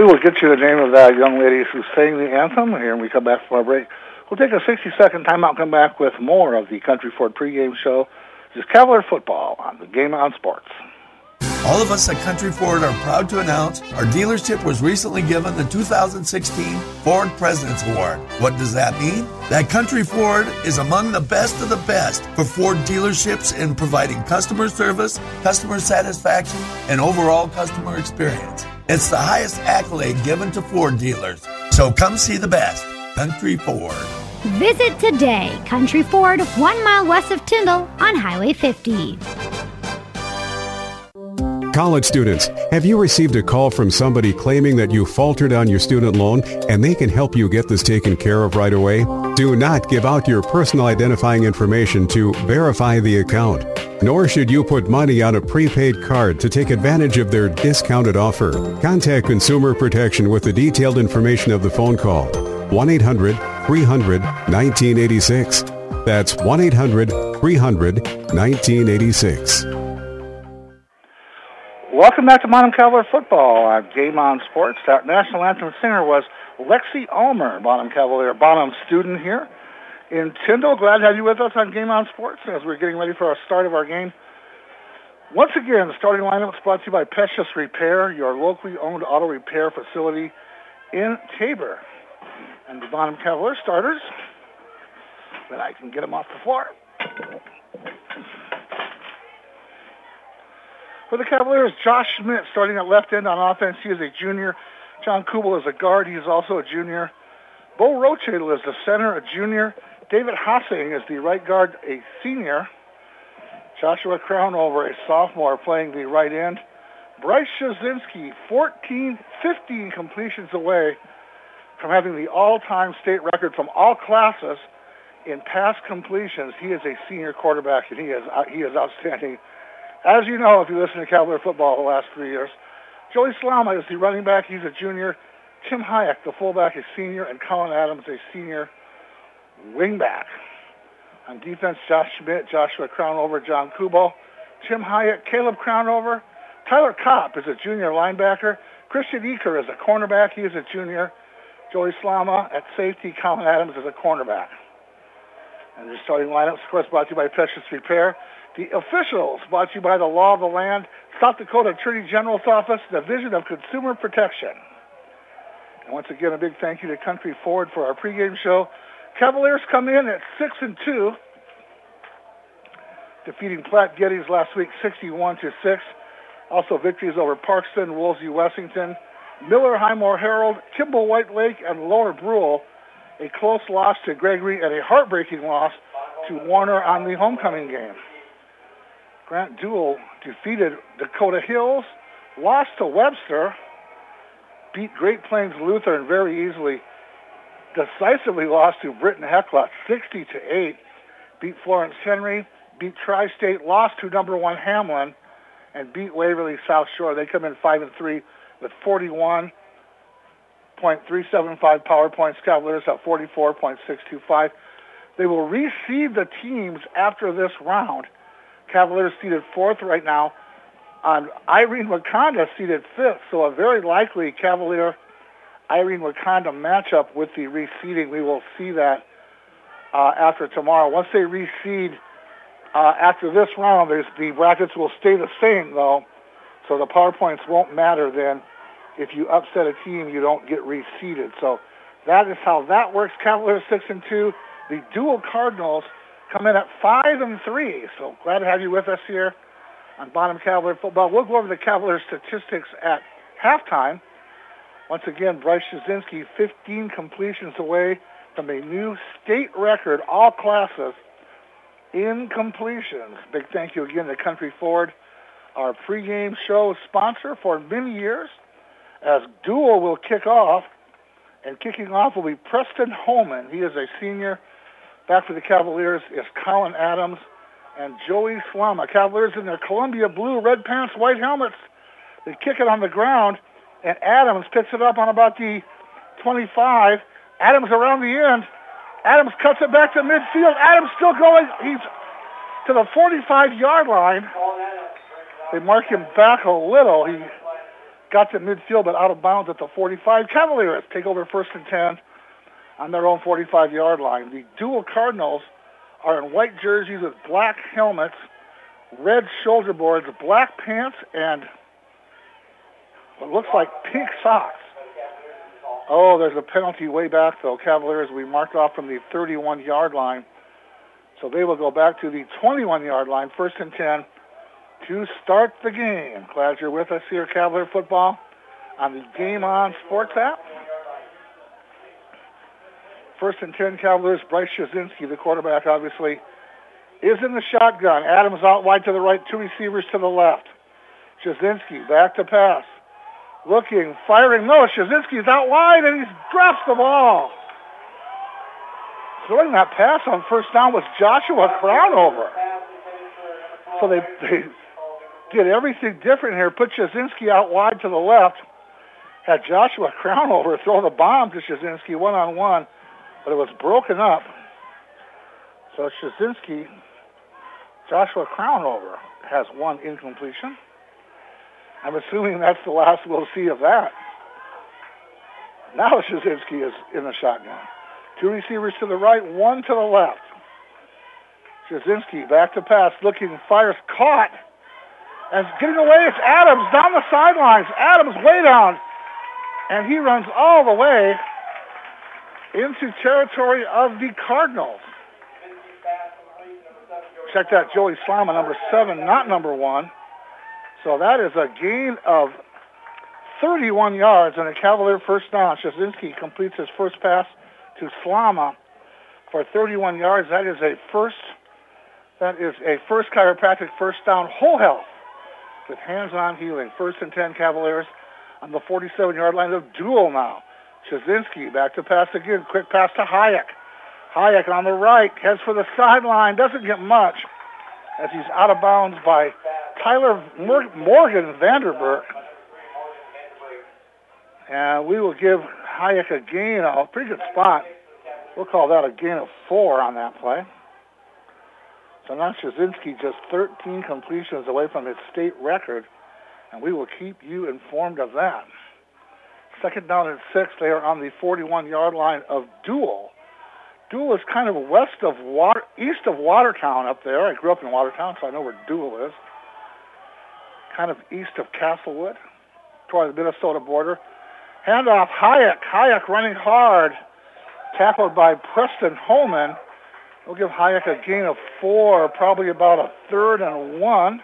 We will get you the name of that young lady who sang the anthem here when we come back from our break. We'll take a 60-second timeout and come back with more of the Country Ford pregame show. This is Cavalier football on the Game On Sports. All of us at Country Ford are proud to announce our dealership was recently given the 2016 Ford President's Award. What does that mean? That Country Ford is among the best of the best for Ford dealerships in providing customer service, customer satisfaction, and overall customer experience. It's the highest accolade given to Ford dealers. So come see the best, Country Ford. Visit today, Country Ford, 1 mile west of Tyndall on Highway 50. College students, have you received a call from somebody claiming that you faltered on your student loan and they can help you get this taken care of right away? Do not give out your personal identifying information to verify the account. Nor should you put money on a prepaid card to take advantage of their discounted offer. Contact Consumer Protection with the detailed information of the phone call. 1-800-300-1986. That's 1-800-300-1986. Welcome back to Bonham Cavalier football on Game On Sports. Our national anthem singer was Lexi Ulmer, Bonham Cavalier, Bonham student here in Tyndall. Glad to have you with us on Game On Sports as we're getting ready for our start of our game. Once again, the starting lineup is brought to you by Precious Repair, your locally owned auto repair facility in Tabor. And the Bonham Cavalier starters, then I can get them off the floor. For the Cavaliers, Josh Schmidt starting at left end on offense. He is a junior. John Kubel is a guard. He is also a junior. Bo Rochadle is the center, a junior. David Hassing is the right guard, a senior. Joshua Crownover, a sophomore, playing the right end. Bryce Shazinski, 15 completions away from having the all-time state record from all classes in pass completions. He is a senior quarterback, and he is outstanding. As you know, if you listen to Cavalier football the last 3 years, Joey Slama is the running back. He's a junior. Tim Hayek, the fullback, is senior, and Colin Adams, a senior wingback. On defense, Josh Schmidt, Joshua Crownover, John Kubel, Tim Hayek, Caleb Crownover. Tyler Kopp is a junior linebacker. Christian Eker is a cornerback. He is a junior. Joey Slama at safety. Colin Adams is a cornerback. And your starting lineup, of course, brought to you by Precious Repair. The officials brought to you by the Law of the Land, South Dakota Attorney General's Office, Division of Consumer Protection. And once again, a big thank you to Country Ford for our pregame show. Cavaliers come in at 6-2, defeating Platte Geddes last week 61-6. Also victories over Parkston, Woolsey, Wessington, Miller, Highmore Herald, Kimball White Lake, and Lower Brule. A close loss to Gregory and a heartbreaking loss to Warner on the homecoming game. Grant Duell defeated Dakota Hills, lost to Webster, beat Great Plains Lutheran very easily, decisively lost to Britton Hecla 60-8, beat Florence Henry, beat Tri-State, lost to number 1 Hamlin, and beat Waverly South Shore. They come in 5-3 with 41.375 power points. Cavaliers have 44.625. They will reseed the teams after this round. Cavaliers seated 4th right now. Irene Wakanda seated 5th, so a very likely Cavalier-Irene Wakanda matchup with the reseeding. We will see that after tomorrow. Once they reseed after this round, the brackets will stay the same, though, so the power points won't matter then. If you upset a team, you don't get reseeded. So that is how that works. Cavaliers 6-2. The Dual Cardinals come in at 5-3. So glad to have you with us here on Bonham Cavalier football. We'll go over the Cavalier statistics at halftime. Once again, Bryce Shazinski, 15 completions away from a new state record, all classes, in completions. Big thank you again to Country Ford, our pregame show sponsor for many years, as Duel will kick off. And kicking off will be Preston Holman. He is a senior. Back for the Cavaliers is Colin Adams and Joey Slama. Cavaliers in their Columbia blue, red pants, white helmets. They kick it on the ground, and Adams picks it up on about the 25. Adams around the end. Adams cuts it back to midfield. Adams still going. He's to the 45-yard line. They mark him back a little. He got to midfield but out of bounds at the 45. Cavaliers take over 1st and 10 on their own 45-yard line. The Dual Cardinals are in white jerseys with black helmets, red shoulder boards, black pants, and what looks like pink socks. Oh, there's a penalty way back, though. Cavaliers will be marked off from the 31-yard line. So they will go back to the 21-yard line, 1st and 10, to start the game. Glad you're with us here, Cavalier Football, on the Game On Sports app. 1st and 10, Cavaliers. Bryce Shazinski, the quarterback, obviously, is in the shotgun. Adams out wide to the right, 2 receivers to the left. Shazinski back to pass. Looking, firing. No, Shazinski's out wide, and he drops the ball. Throwing that pass on 1st down was Joshua Crownover. So they did everything different here. Put Shazinski out wide to the left. Had Joshua Crownover throw the bomb to Shazinski one-on-one, but it was broken up. So Shazinski, Joshua Crownover, has one incompletion. I'm assuming that's the last we'll see of that. Now Shazinski is in the shotgun. 2 receivers to the right, 1 to the left. Shazinski back to pass, looking, fires, caught, and getting away. It's Adams down the sidelines. Adams way down, and he runs all the way into territory of the Cardinals. Check that, Joey Slama, number 7, not number 1. So that is a gain of 31 yards and a Cavalier 1st down. Shazinski completes his first pass to Slama for 31 yards. That is a first chiropractic 1st down, whole health with hands-on healing. 1st and 10, Cavaliers on the 47-yard line of Dual now. Shazinski back to pass again. Quick pass to Hayek. Hayek on the right, heads for the sideline, doesn't get much as he's out of bounds by Tyler Morgan Vanderberg. And we will give Hayek a gain, a pretty good spot. We'll call that a gain of 4 on that play. So now Shazinski just 13 completions away from his state record, and we will keep you informed of that. 2nd down and 6. They are on the 41-yard line of Dual. Dual is kind of east of Watertown up there. I grew up in Watertown, so I know where Dual is. Kind of east of Castlewood, toward the Minnesota border. Handoff, Hayek. Hayek running hard. Tackled by Preston Holman. We'll give Hayek a gain of 4, probably about a 3rd and 1.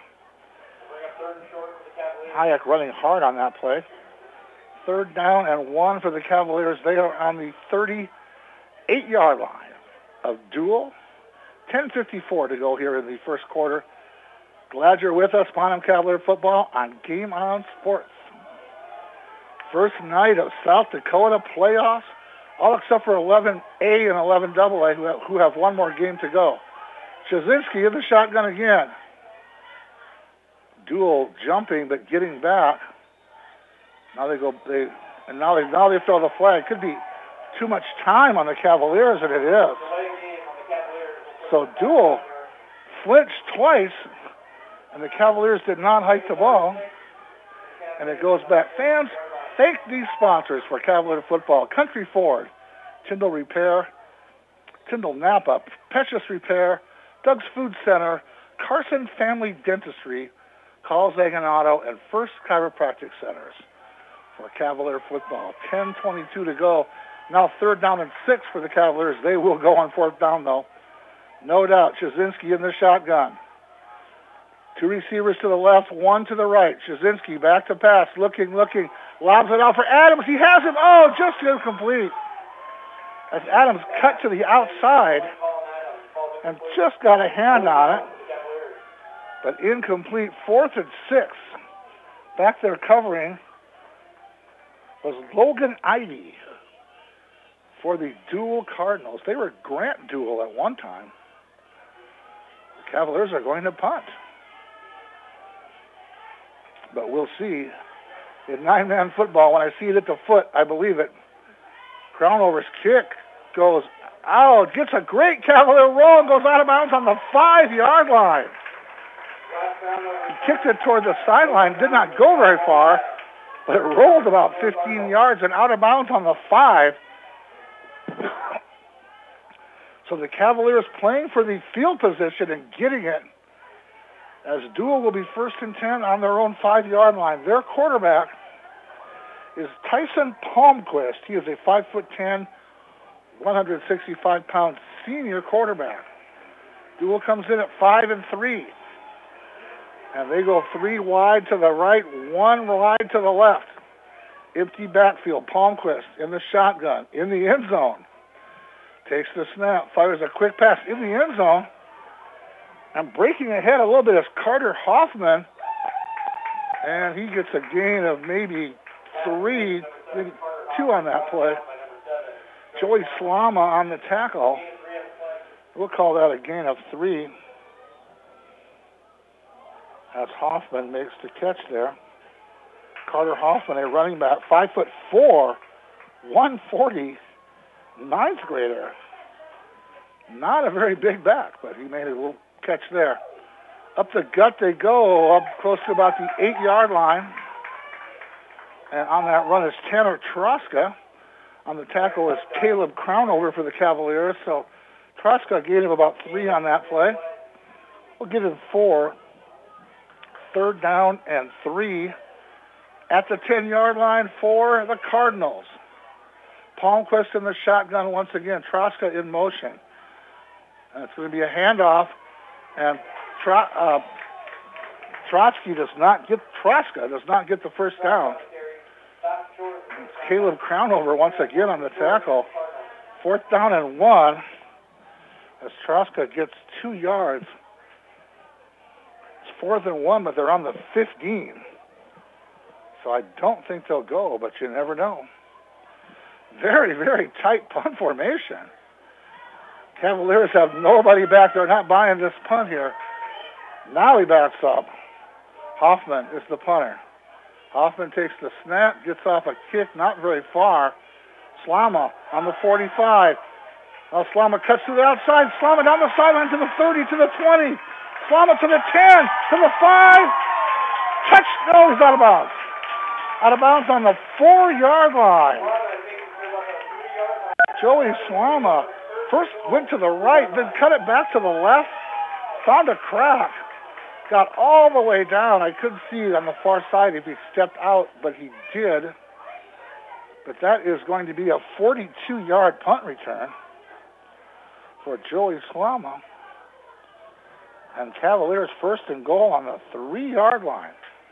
Hayek running hard on that play. 3rd down and 1 for the Cavaliers. They are on the 38-yard line of Dual. 10:54 to go here in the 1st quarter. Glad you're with us, Bonham Cavalier Football on Game On Sports. First night of South Dakota playoffs, all except for 11A and 11AA who have one more game to go. Shazinski in the shotgun again. Dual jumping but getting back. Now they throw the flag. Could be too much time on the Cavaliers, and it is. So Dual flinched twice, and the Cavaliers did not hike the ball. And it goes back. Fans, thank these sponsors for Cavalier football. Country Ford, Tyndall Repair, Tyndall Napa, Precious Repair, Doug's Food Center, Carson Family Dentistry, Carl's Egg and Auto, and First Chiropractic Centers for Cavalier football. 10:22 to go. Now 3rd down and 6 for the Cavaliers. They will go on 4th down, though. No doubt. Shazinski in the shotgun. 2 receivers to the left, 1 to the right. Shazinski back to pass, looking, lobs it out for Adams. He has him. Oh, just incomplete. As Adams cut to the outside and just got a hand on it. But incomplete. 4th and 6. Back there covering was Logan Ivey for the Dual Cardinals. They were Grant Dual at one time. The Cavaliers are going to punt. But we'll see. In 9-man football, when I see it at the foot, I believe it. Crownover's kick goes out, gets a great Cavalier roll, and goes out of bounds on the 5-yard line. He kicked it toward the sideline, did not go very far, but it rolled about 15 yards and out of bounds on the 5. So the Cavaliers playing for the field position and getting it, as Dual will be 1st and 10 on their own 5-yard line. Their quarterback is Tyson Palmquist. He is a 5'10", 165-pound senior quarterback. Dual comes in at 5-3. And they go 3 wide to the right, 1 wide to the left. Empty backfield. Palmquist in the shotgun, in the end zone. Takes the snap, fires a quick pass in the end zone. And breaking ahead a little bit is Carter Hoffman. And he gets a gain of maybe 3, maybe 2 on that play. Joey Slama on the tackle. We'll call that a gain of 3. As Hoffman makes the catch there. Carter Hoffman, a running back, 5'4", 140, 9th grader. Not a very big back, but he made a little catch there. Up the gut they go, up close to about the 8-yard line. And on that run is Tanner Troska. On the tackle is Caleb Crownover for the Cavaliers. So Troska gave him about 3 on that play. We'll give him 4. 3rd down and 3 at the 10-yard line for the Cardinals. Palmquist in the shotgun once again. Troska in motion. And it's going to be a handoff. And Trotsky does not get the first down. It's Caleb Crownover once again on the tackle. 4th down and 1 as Troska gets 2 yards. 4th and 1, but they're on the 15. So I don't think they'll go, but you never know. Very, very tight punt formation. Cavaliers have nobody back. They're not buying this punt here. Now he backs up. Hoffman is the punter. Hoffman takes the snap, gets off a kick not very far. Slama on the 45. Now Slama cuts to the outside. Slama down the sideline to the 30, to the 20. Slama to the 10, to the 5. No, he's out of bounds. Out of bounds on the 4-yard line. Joey Slama first went to the right, then cut it back to the left. Found a crack. Got all the way down. I couldn't see on the far side if he stepped out, but he did. But that is going to be a 42-yard punt return for Joey Slama. And Cavaliers 1st and goal on the 3-yard line.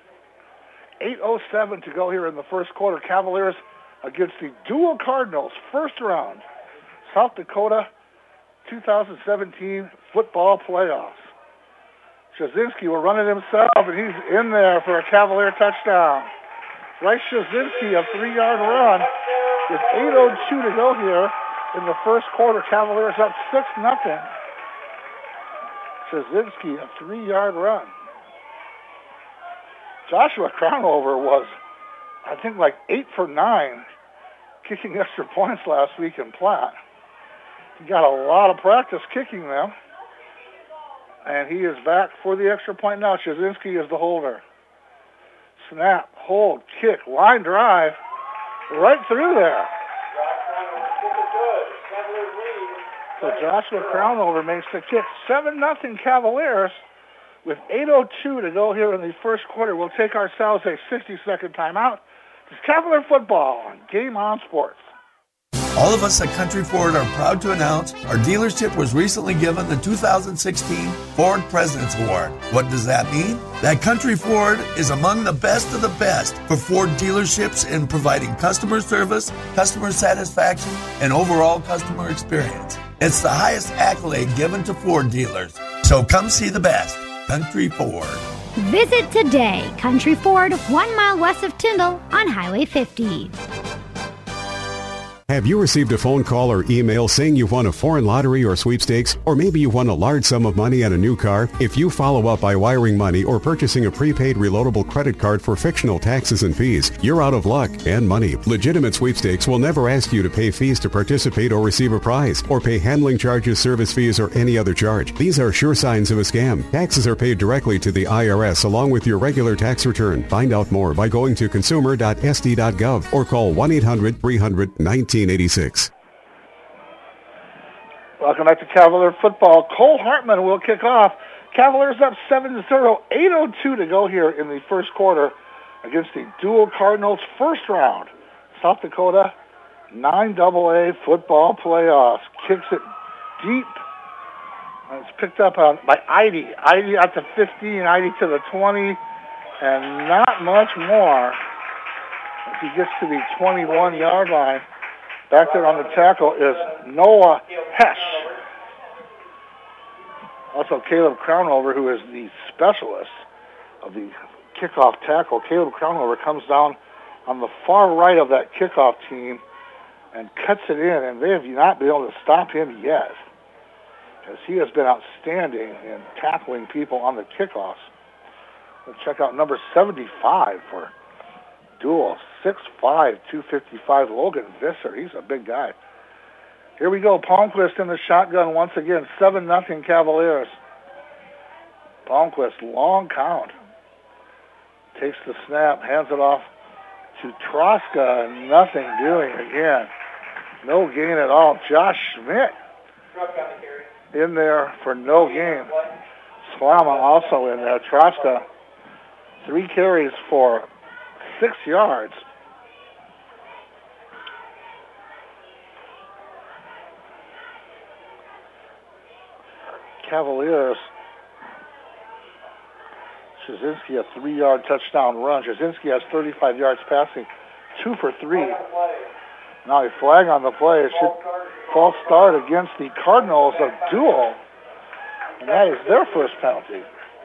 8:07 to go here in the first quarter. Cavaliers against the Dual Cardinals, 1st round, South Dakota 2017 football playoffs. Shazinski will run it himself, and he's in there for a Cavalier touchdown. Bryce Shazinski, a 3-yard run with 8:02 to go here in the first quarter. Cavaliers up 6-0. Shazinski, a 3-yard run. Joshua Crownover was, I think, like 8 for 9 kicking extra points last week in Platte. He got a lot of practice kicking them. And he is back for the extra point now. Shazinski is the holder. Snap, hold, kick, line drive, right through there. So Joshua Crownover makes the kick. 7-0 Cavaliers with 8:02 to go here in the first quarter. We'll take ourselves a 60-second timeout. It's Cavalier football on Game On Sports. All of us at Country Ford are proud to announce our dealership was recently given the 2016 Ford President's Award. What does that mean? That Country Ford is among the best of the best for Ford dealerships in providing customer service, customer satisfaction, and overall customer experience. It's the highest accolade given to Ford dealers. So come see the best, Country Ford. Visit today, Country Ford, 1 mile west of Tyndall on Highway 50. Have you received a phone call or email saying you've won a foreign lottery or sweepstakes, or maybe you won a large sum of money on a new car? If you follow up by wiring money or purchasing a prepaid reloadable credit card for fictional taxes and fees, you're out of luck and money. Legitimate sweepstakes will never ask you to pay fees to participate or receive a prize, or pay handling charges, service fees, or any other charge. These are sure signs of a scam. Taxes are paid directly to the IRS along with your regular tax return. Find out more by going to consumer.sd.gov or call 1-800-300-1986. Welcome back to Cavalier football. Cole Hartman will kick off. Cavaliers up 7-0, 8:02 to go here in the first quarter against the Dual Cardinals first round. South Dakota 9AA football playoffs. Kicks it deep. And it's picked up by Eide. Eide at the 15, Eide to the 20, and not much more as he gets to the 21-yard line. Back there on the tackle is Noah Hesh. Also Caleb Crownover, who is the specialist of the kickoff tackle. Caleb Crownover comes down on the far right of that kickoff team and cuts it in, and they have not been able to stop him yet, as he has been outstanding in tackling people on the kickoffs. We'll check out number 75 for Dual, 6'5", 255, Logan Visser. He's a big guy. Here we go. Palmquist in the shotgun once again. 7-0 Cavaliers. Palmquist, long count. Takes the snap, hands it off to Troska. Nothing doing again. No gain at all. Josh Schmidt in there for no gain. Slama also in there. Troska, 3 carries for 6 yards. Cavaliers. Jasinski, a 3-yard touchdown run. Jasinski has 35 yards passing, 2 for 3. Now a flag on the play. It should false start against the Cardinals of Dual, and that is their first penalty.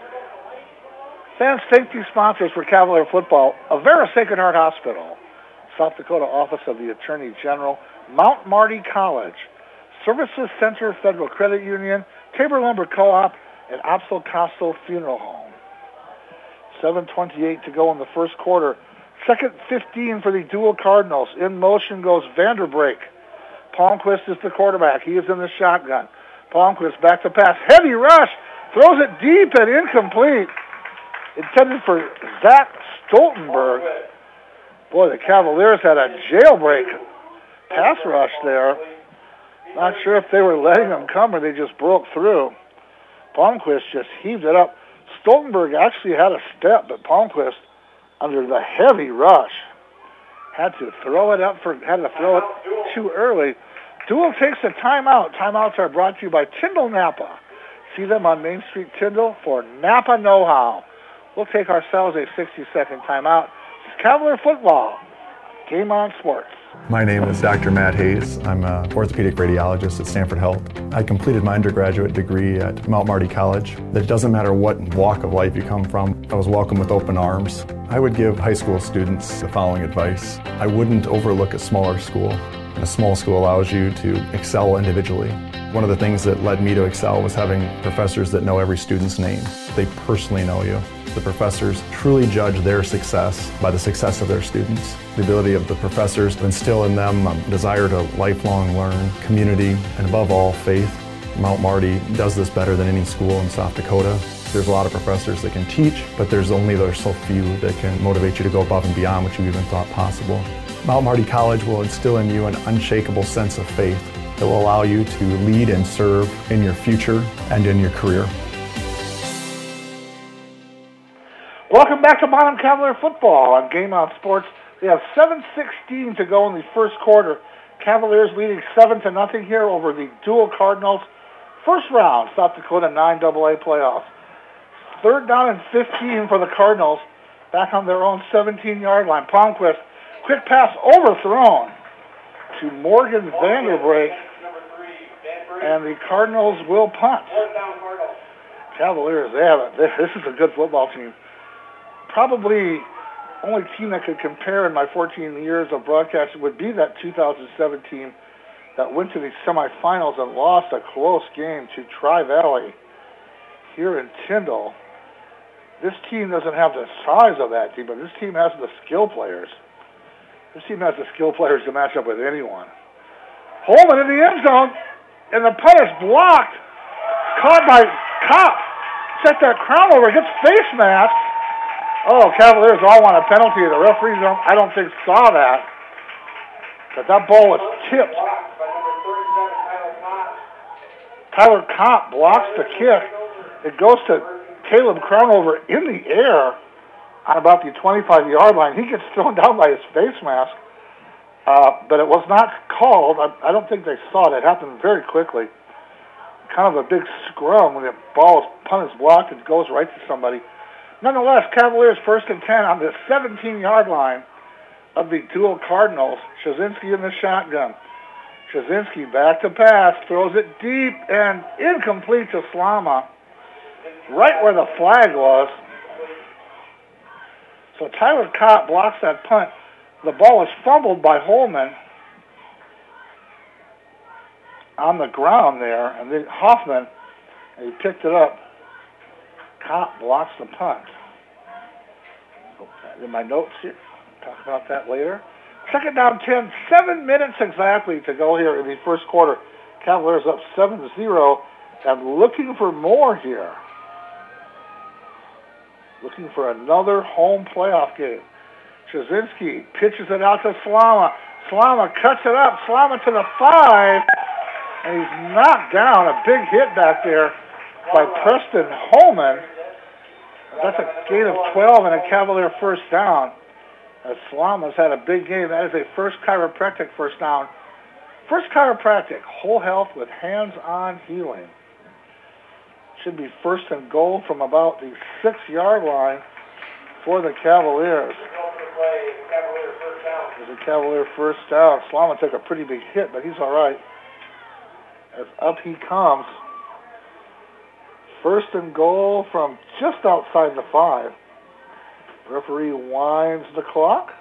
Fan safety sponsors for Cavalier football: Avera Sacred Heart Hospital, South Dakota Office of the Attorney General, Mount Marty College, Services Center Federal Credit Union, Tabor Lumber Co-op, and Opsel Costal Funeral Home. 7:28 to go in the first quarter. Second 15 for the Dual Cardinals. In motion goes Vanderbrake. Palmquist is the quarterback. He is in the shotgun. Palmquist back to pass. Heavy rush. Throws it deep and incomplete. Intended for Zach Stoltenberg. Boy, the Cavaliers had a jailbreak pass rush there. Not sure if they were letting them come or they just broke through. Palmquist just heaved it up. Stoltenberg actually had a step, but Palmquist, under the heavy rush, had to throw it too early. Dual takes a timeout. Timeouts are brought to you by Tyndall Napa. See them on Main Street Tyndall for Napa know-how. We'll take ourselves a 60-second timeout. It's Cavalier football. Game On Sports. My name is Dr. Matt Hayes. I'm an orthopedic radiologist at Stanford Health. I completed my undergraduate degree at Mount Marty College. It doesn't matter what walk of life you come from. I was welcomed with open arms. I would give high school students the following advice. I wouldn't overlook a smaller school. A small school allows you to excel individually. One of the things that led me to excel was having professors that know every student's name. They personally know you. The professors truly judge their success by the success of their students. The ability of the professors to instill in them a desire to lifelong learn, community, and above all, faith. Mount Marty does this better than any school in South Dakota. There's a lot of professors that can teach, but there's so few that can motivate you to go above and beyond what you even thought possible. Mount Marty College will instill in you an unshakable sense of faith that will allow you to lead and serve in your future and in your career. Welcome back to Modern Cavalier football on Game On Sports. We have 7:16 to go in the first quarter. Cavaliers leading 7-0 here over the Dual Cardinals. First round, South Dakota 9AA playoffs. Third down and 15 for the Cardinals. Back on their own 17-yard line. Palmquist, quick pass overthrown to Morgan Vanderbrake. And the Cardinals will punt. Cavaliers, this is a good football team. Probably only team that could compare in my 14 years of broadcasting would be that 2007 team that went to the semifinals and lost a close game to Tri-Valley here in Tyndall. This team doesn't have the size of that team, but this team has the skill players. This team has the skill players to match up with anyone. Holman in the end zone, and the punt is blocked. Caught by Kopp. Set that crown over, gets face masked. Oh, Cavaliers all want a penalty. The referees I don't think saw that. But that ball was tipped. Tyler Kopp blocks the kick. It goes to Caleb Crownover in the air on about the 25-yard line. He gets thrown down by his face mask. But it was not called. I don't think they saw it. It happened very quickly. Kind of a big scrum when the punt is blocked. It goes right to somebody. Nonetheless, Cavaliers 1st and 10 on the 17-yard line of the dual Cardinals. Shazinski in the shotgun. Shazinski back to pass, throws it deep and incomplete to Slama, right where the flag was. So Tyler Kopp blocks that punt. The ball is fumbled by Holman on the ground there, and then Hoffman, and he picked it up. Kopp blocks the punt. In my notes here, talk about that later. 2nd down 10, 7 minutes exactly to go here in the first quarter. Cavaliers up 7-0 and looking for more here. Looking for another home playoff game. Shazinski pitches it out to Slama. Slama cuts it up. Slama to the 5. And he's knocked down. A big hit back there by Preston Holman. That's a gain of 12 and a Cavalier first down. As Slama's had a big game. That is a First Chiropractic first down. First Chiropractic, whole health with hands-on healing. Should be 1st and goal from about the 6-yard line for the Cavaliers. There's a Cavalier first down. Slama took a pretty big hit, but he's all right. As up he comes. 1st and goal from just outside the 5. Referee winds the clock.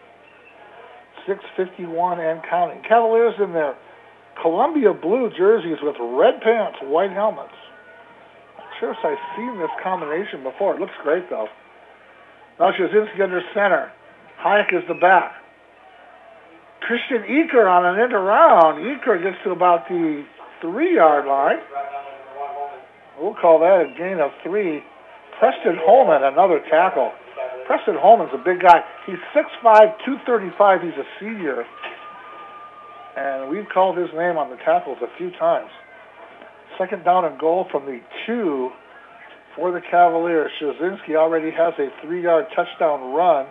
6:51 and counting. Cavaliers in their Columbia blue jerseys with red pants, white helmets. Not sure if I've seen this combination before. It looks great, though. Now Shazinski under center. Hayek is the back. Christian Eker on an end around. Eker gets to about the 3-yard line. We'll call that a gain of 3. Preston Holman, another tackle. Preston Holman's a big guy. He's 6'5", 235. He's a senior. And we've called his name on the tackles a few times. 2nd down and goal from the 2 for the Cavaliers. Shazinski already has a 3-yard touchdown run.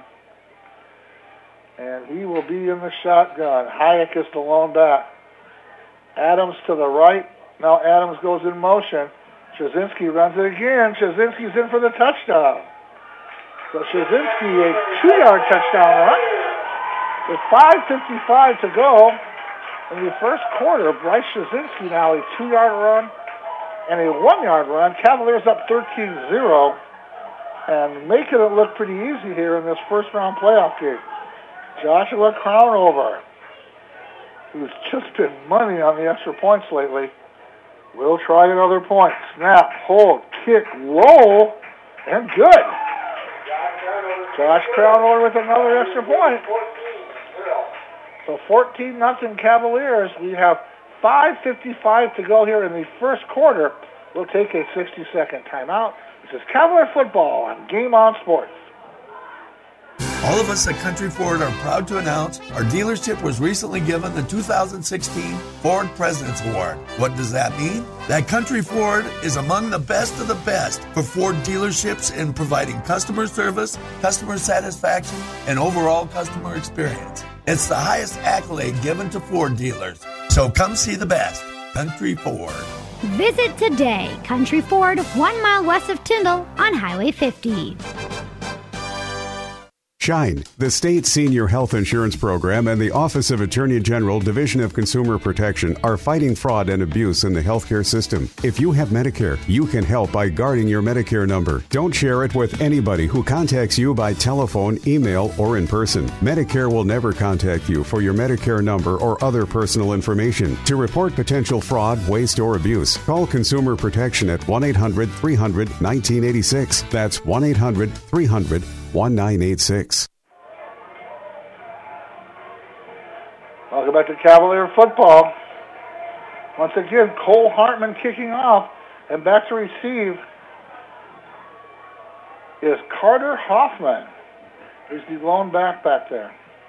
And he will be in the shotgun. Hayek is the lone back. Adams to the right. Now Adams goes in motion. Shazinski runs it again. Shazinski's in for the touchdown. So Shazinski, a 2-yard touchdown run. With 5:55 to go in the first quarter, Bryce Shazinski now a 2-yard run and a 1-yard run. Cavaliers up 13-0 and making it look pretty easy here in this first-round playoff game. Joshua Crownover, who's just been money on the extra points lately, will try another point. Snap, hold, kick, low, and good. Josh Crownover with another extra point. So 14-0 Cavaliers. We have 5:55 to go here in the first quarter. We'll take a 60-second timeout. This is Cavalier football on Game On Sports. All of us at Country Ford are proud to announce our dealership was recently given the 2016 Ford President's Award. What does that mean? That Country Ford is among the best of the best for Ford dealerships in providing customer service, customer satisfaction, and overall customer experience. It's the highest accolade given to Ford dealers. So come see the best, Country Ford. Visit today, Country Ford, 1 mile west of Tyndall on Highway 50. Shine, the state senior health insurance program, and the Office of Attorney General, Division of Consumer Protection are fighting fraud and abuse in the healthcare system. If you have Medicare, you can help by guarding your Medicare number. Don't share it with anybody who contacts you by telephone, email, or in person. Medicare will never contact you for your Medicare number or other personal information. To report potential fraud, waste, or abuse, call Consumer Protection at 1-800-300-1986. That's 1-800-300-1986. Welcome back to Cavalier football. Once again, Cole Hartman kicking off, and back to receive is Carter Hoffman. He's the lone back there.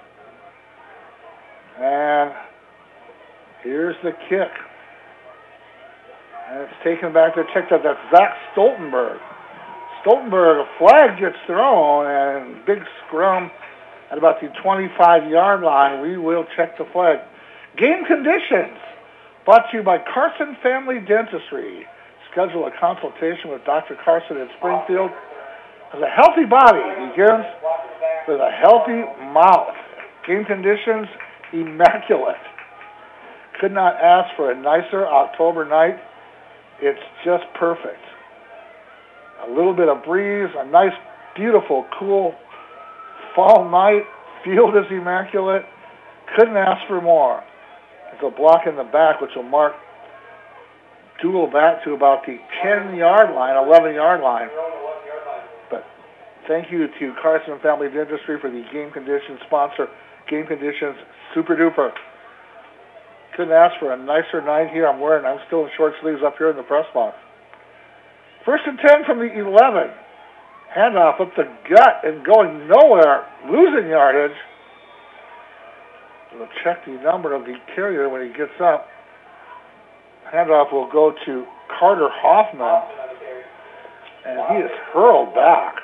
And here's the kick. And it's taken back to check that. That's Zach Stoltenberg. Stoltenberg, a flag gets thrown, and big scrum at about the 25-yard line. We will check the flag. Game conditions brought to you by Carson Family Dentistry. Schedule a consultation with Dr. Carson in Springfield. Because a healthy body begins with a healthy mouth. Game conditions, immaculate. Could not ask for a nicer October night. It's just perfect. A little bit of breeze, a nice, beautiful, cool fall night. Field is immaculate. Couldn't ask for more. There's a block in the back which will mark Dual back to about the 10-yard line, 11-yard line. But thank you to Carson Family Dentistry for the game conditions sponsor. Game conditions, super duper. Couldn't ask for a nicer night here. I'm still in short sleeves up here in the press box. 1st and 10 from the 11. Handoff up the gut and going nowhere, losing yardage. We'll check the number of the carrier when he gets up. Handoff will go to Carter Hoffman, and he is hurled back.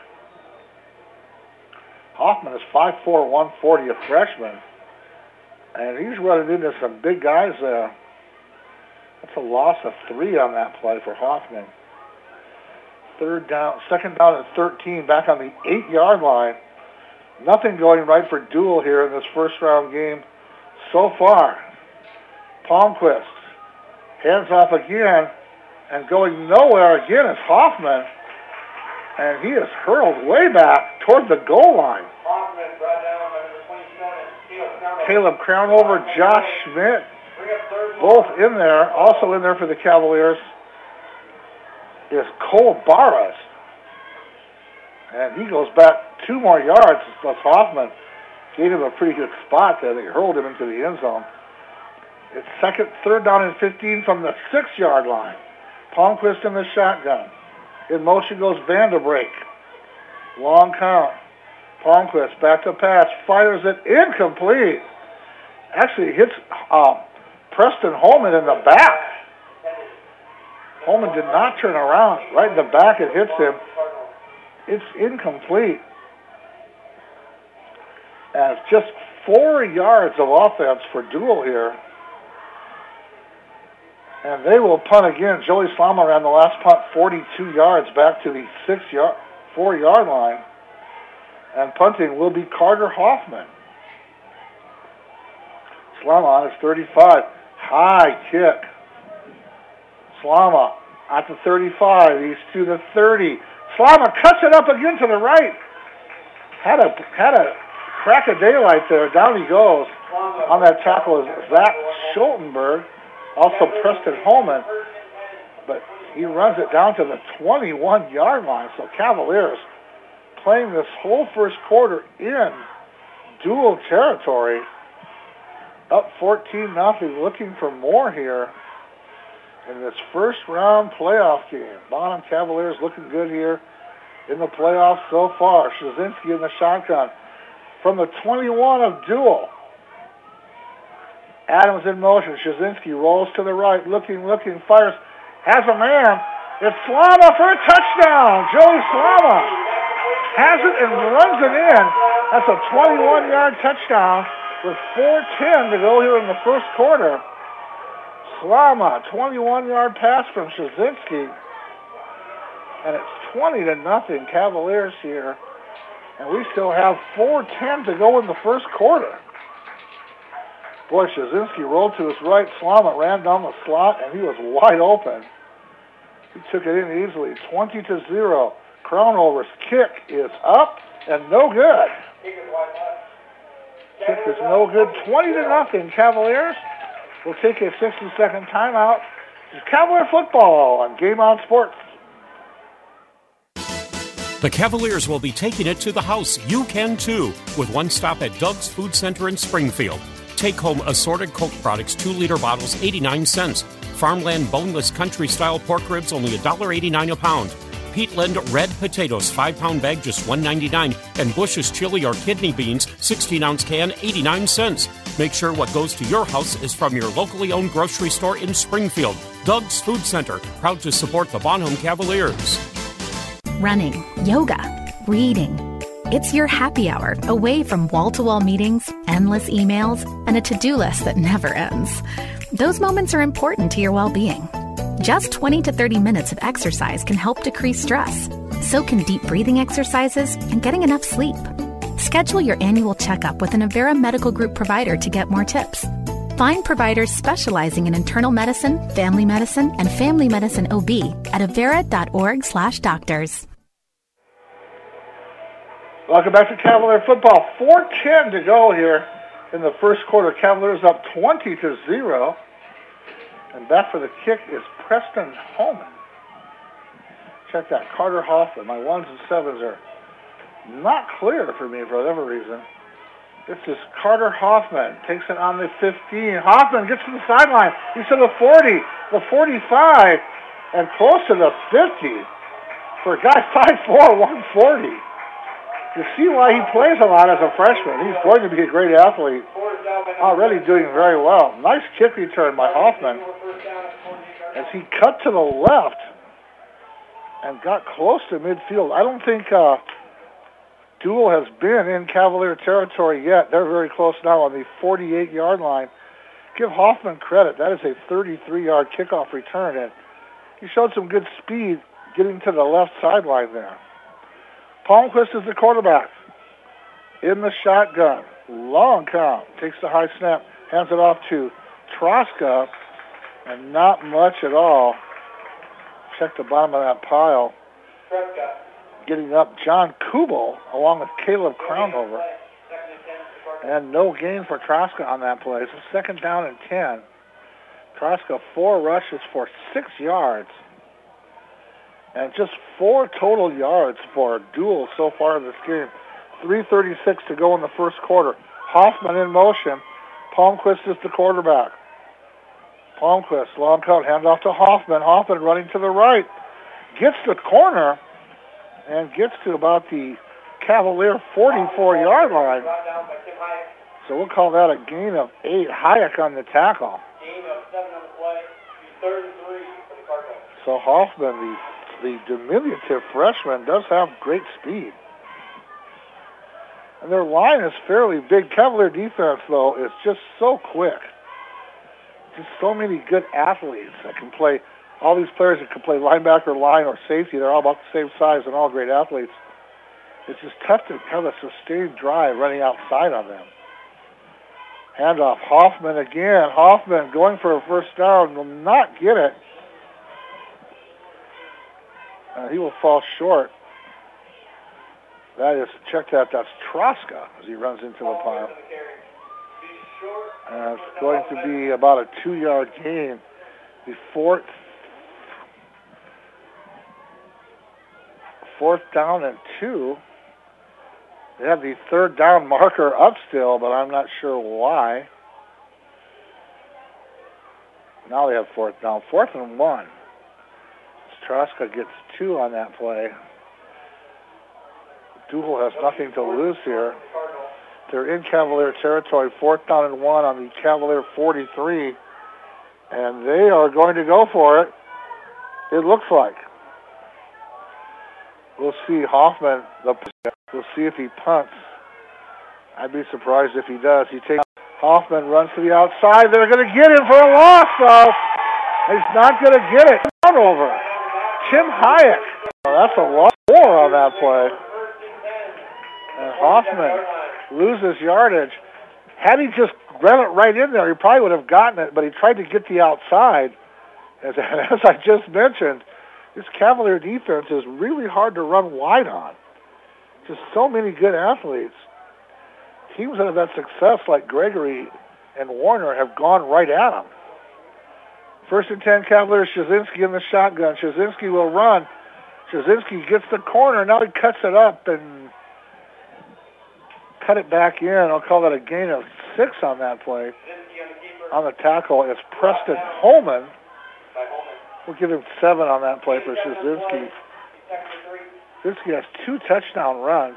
Hoffman is 5'4", 140, a freshman, and he's running into some big guys there. That's a loss of 3 on that play for Hoffman. 2nd down at 13, back on the 8-yard line. Nothing going right for Dual here in this first-round game so far. Palmquist hands off again, and going nowhere again is Hoffman, and he is hurled way back toward the goal line. Caleb Crownover, Josh Schmidt, both in there. Also in there for the Cavaliers is Cole Barras. And he goes back 2 more yards. Plus Hoffman gave him a pretty good spot there. They hurled him into the end zone. It's 3rd down and 15 from the 6-yard line. Palmquist in the shotgun. In motion goes Vanderbrake. Long count. Palmquist back to pass. Fires it incomplete. Actually hits Preston Holman in the back. Holman did not turn around. Right in the back it hits him. It's incomplete. And it's just 4 yards of offense for Dual here. And they will punt again. Joey Slama ran the last punt 42 yards back to the 4-yard line. And punting will be Carter Hoffman. Slama on his 35. High kick. Slama at the 35. He's to the 30. Slama cuts it up again to the right. Had a crack of daylight there. Down he goes. On that tackle is Zach Schultenberg. Also Preston Holman. But he runs it down to the 21-yard line. So Cavaliers playing this whole first quarter in Dual territory. Up 14-0, looking for more here in this first-round playoff game. Bonham Cavaliers looking good here in the playoffs so far. Shazinski in the shotgun from the 21 of Dual. Adams in motion. Shazinski rolls to the right, looking, fires, has a man. It's Slama for a touchdown. Joey Slama has it and runs it in. That's a 21-yard touchdown with 4:10 to go here in the first quarter. Slama, 21-yard pass from Shazinski. And it's 20-0 Cavaliers here. And we still have 4:10 to go in the first quarter. Boy, Shazinski rolled to his right, Slomet ran down the slot, and he was wide open. He took it in easily, 20-0. Crownover's kick is up and no good. Kick is no good, 20-0 Cavaliers. We'll take a 60-second timeout. It's Cavalier football on Game On Sports. The Cavaliers will be taking it to the house. You can too, with one stop at Doug's Food Center in Springfield. Take home assorted Coke products, 2-liter bottles, 89 cents. Farmland boneless country-style pork ribs, only $1.89 a pound. Peatland red potatoes, 5-pound bag, just $1.99. And Bush's chili or kidney beans, 16-ounce can, 89 cents. Make sure what goes to your house is from your locally owned grocery store in Springfield. Doug's Food Center, proud to support the Bonham Cavaliers. Running, yoga, reading. It's your happy hour away from wall-to-wall meetings, endless emails, and a to-do list that never ends. Those moments are important to your well-being. Just 20 to 30 minutes of exercise can help decrease stress. So can deep breathing exercises and getting enough sleep. Schedule your annual checkup with an Avera Medical Group provider to get more tips. Find providers specializing in internal medicine, family medicine, and family medicine OB at avera.org/doctors. Welcome back to Cavalier football. 4:10 to go here in the first quarter. Cavaliers up 20-0. And back for the kick is Preston Holman. Check that, Carter Hoffman. My 1s and 7s are not clear for me for whatever reason. This is Carter Hoffman. Takes it on the 15. Hoffman gets to the sideline. He's to the 40, the 45, and close to the 50. For a guy 5'4", 140. You see why he plays a lot as a freshman. He's going to be a great athlete. Already doing very well. Nice kick return by Hoffman as he cut to the left and got close to midfield. I don't think Dual has been in Cavalier territory yet. They're very close now on the 48-yard line. Give Hoffman credit. That is a 33-yard kickoff return, and he showed some good speed getting to the left sideline there. Palmquist is the quarterback. In the shotgun. Long count. Takes the high snap. Hands it off to Troska. And not much at all. Check the bottom of that pile. Getting up John Kubel along with Caleb Crownover. And no gain for Troska on that play. So second down and 10. Troska 4 rushes for 6 yards. And just 4 total yards for Dual so far in this game. 3:36 to go in the first quarter. Hoffman in motion. Palmquist is the quarterback. Palmquist, long cut, handoff to Hoffman. Hoffman running to the right. Gets the corner and gets to about the Cavalier 44-yard line. So we'll call that a gain of 8. Hayek on the tackle. Gain of 7 on the play. 3rd and 3 for the Cardinals. So Hoffman, the diminutive freshman, does have great speed. And their line is fairly big. Cavalier defense, though, is just so quick. Just so many good athletes that can play. All these players that can play linebacker, line, or safety, they're all about the same size and all great athletes. It's just tough to have a sustained drive running outside on them. Handoff, Hoffman again. Hoffman going for a first down, will not get it. He will fall short. That is, check that, that's Troska as he runs into the pile. And it's going to be about a 2-yard gain. The fourth down and 2. They have the 3rd down marker up still, but I'm not sure why. Now they have 4th down. 4th and 1. Troska gets 2 on that play. Dual has nothing to lose here. They're in Cavalier territory, 4th down and 1 on the Cavalier 43. And they are going to go for it, it looks like. We'll see Hoffman. We'll see if he punts. I'd be surprised if he does. He takes Hoffman, runs to the outside. They're going to get him for a loss, though. He's not going to get it. Over. Tim Hayek. Well, that's a loss 4 on that play. And Hoffman loses yardage. Had he just ran it right in there, he probably would have gotten it, but he tried to get the outside. As I just mentioned, this Cavalier defense is really hard to run wide on. Just so many good athletes. Teams that have had success like Gregory and Warner have gone right at them. 1st and 10, Cavaliers. Shazinski in the shotgun. Shazinski will run. Shazinski gets the corner. Now he cuts it up and cut it back in. I'll call that a gain of 6 on that play. On the tackle is Preston Holman. We'll give him 7 on that play for Shazinski. Shazinski has 2 touchdown runs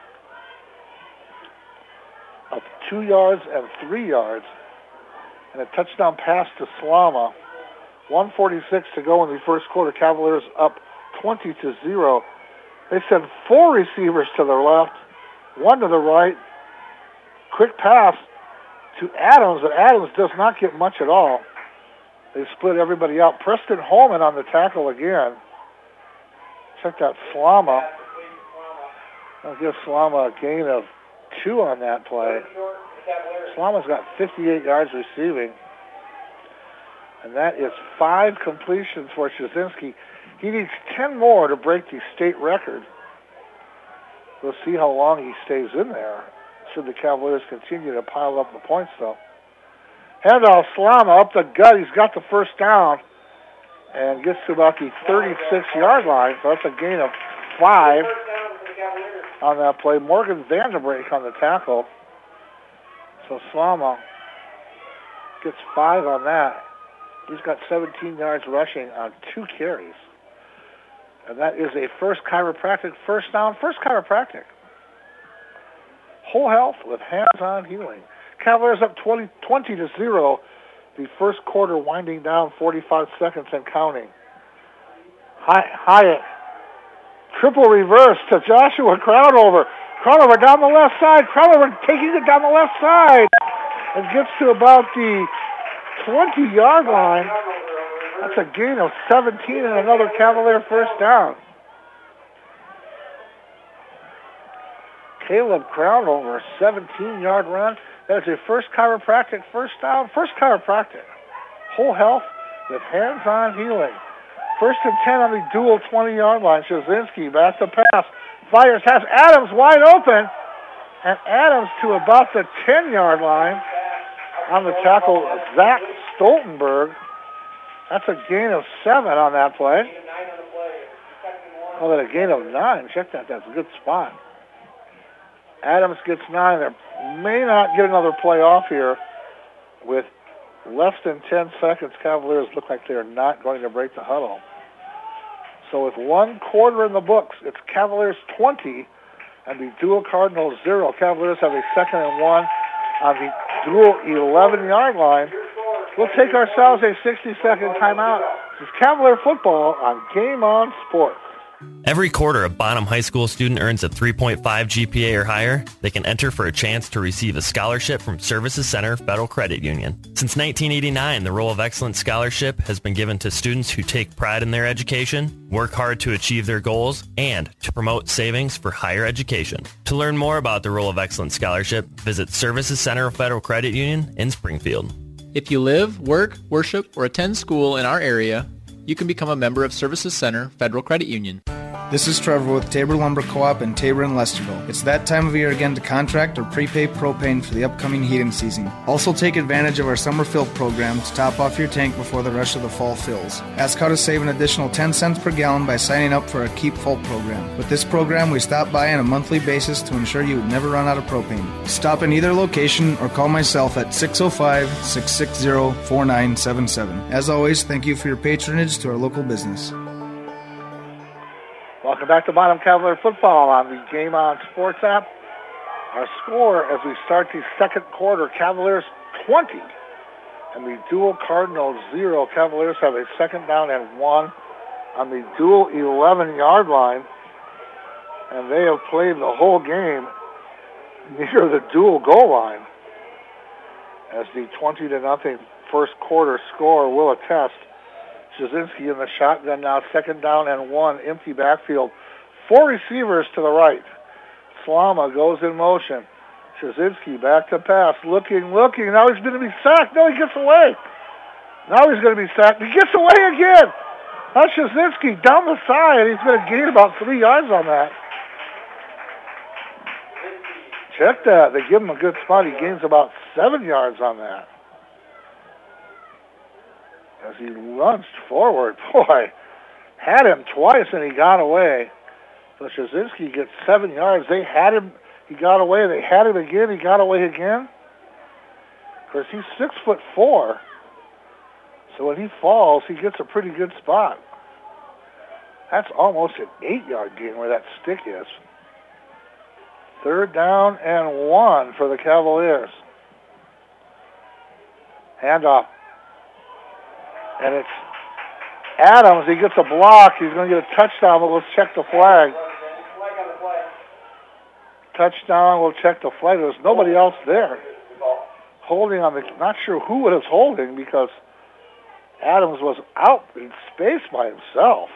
of 2 yards and 3 yards, and a touchdown pass to Slama. 1:46 to go in the first quarter. Cavaliers up 20-0. They send 4 receivers to their left, 1 to the right. Quick pass to Adams, but Adams does not get much at all. They split everybody out. Preston Holman on the tackle again. Check that Slama. I'll give Slama a gain of 2 on that play. Slama's got 58 yards receiving. And that is 5 completions for Shazinski. He needs 10 more to break the state record. We'll see how long he stays in there. Should the Cavaliers continue to pile up the points, though. Handoff, Slama up the gut. He's got the first down and gets to about the 36-yard line. So that's a gain of 5 on that play. Morgan Vanderbrake on the tackle. So Slama gets 5 on that. He's got 17 yards rushing on 2 carries. And that is a First Chiropractic first down. First Chiropractic. Whole health with hands-on healing. Cavaliers up 20-0. The first quarter winding down, 45 seconds and counting. Hyatt. Triple reverse to Joshua Crownover. Crownover down the left side. Crownover taking it down the left side. And gets to about the 20-yard line. That's a gain of 17 and another Cavalier first down. Caleb Crownover, 17-yard run. That is a First Chiropractic first down. First Chiropractic. Whole health with hands-on healing. 1st and 10 on the dual 20-yard line. Shazinski back to pass. Fires, has Adams wide open. And Adams to about the 10-yard line. On the tackle, Zach Stoltenberg. That's a gain of 7 on that play. Oh, that a gain of 9. Check that. That's a good spot. Adams gets 9. They may not get another play off here. With less than 10 seconds, Cavaliers look like they're not going to break the huddle. So with 1 quarter in the books, it's Cavaliers 20 and the dual Cardinals 0. Cavaliers have a 2nd and 1 on the dual 11-yard line. We'll take ourselves a 60-second timeout. This is Cavalier football on Game On Sports. Every quarter, a Bonham High School student earns a 3.5 GPA or higher. They can enter for a chance to receive a scholarship from Services Center Federal Credit Union. Since 1989, the Role of Excellence Scholarship has been given to students who take pride in their education, work hard to achieve their goals, and to promote savings for higher education. To learn more about the Role of Excellence Scholarship, visit Services Center Federal Credit Union in Springfield. If you live, work, worship, or attend school in our area, you can become a member of Services Center Federal Credit Union. This is Trevor with Tabor Lumber Co-op in Tabor and Lesterville. It's that time of year again to contract or prepay propane for the upcoming heating season. Also take advantage of our summer fill program to top off your tank before the rush of the fall fills. Ask how to save an additional 10 cents per gallon by signing up for our Keep Full program. With this program, we stop by on a monthly basis to ensure you never run out of propane. Stop in either location or call myself at 605-660-4977. As always, thank you for your patronage to our local business. Welcome back to Bonham Cavalier football on the Game On Sports app. Our score as we start the second quarter, Cavaliers 20 and the dual Cardinals 0. Cavaliers have a 2nd down and 1 on the dual 11-yard line, and they have played the whole game near the dual goal line, as the 20-0 first quarter score will attest. Shazinski in the shotgun now, 2nd down and 1, empty backfield. 4 receivers to the right. Slama goes in motion. Shazinski back to pass. Looking. Now he's going to be sacked. No, he gets away. Now he's going to be sacked. He gets away again. That's Shazinski down the side. He's going to gain about 3 yards on that. Check that. They give him a good spot. He gains about 7 yards on that. As he lunged forward. Boy, had him twice and he got away. So Shazinski gets 7 yards. They had him. He got away. They had him again. He got away again. Of course, he's 6'4". So when he falls, he gets a pretty good spot. That's almost an 8-yard gain where that stick is. 3rd down and 1 for the Cavaliers. Handoff. And it's Adams. He gets a block. He's going to get a touchdown, but let's check the flag. Touchdown, we'll check the flag. There's nobody else there. Holding on the, not sure who it is holding because Adams was out in space by himself.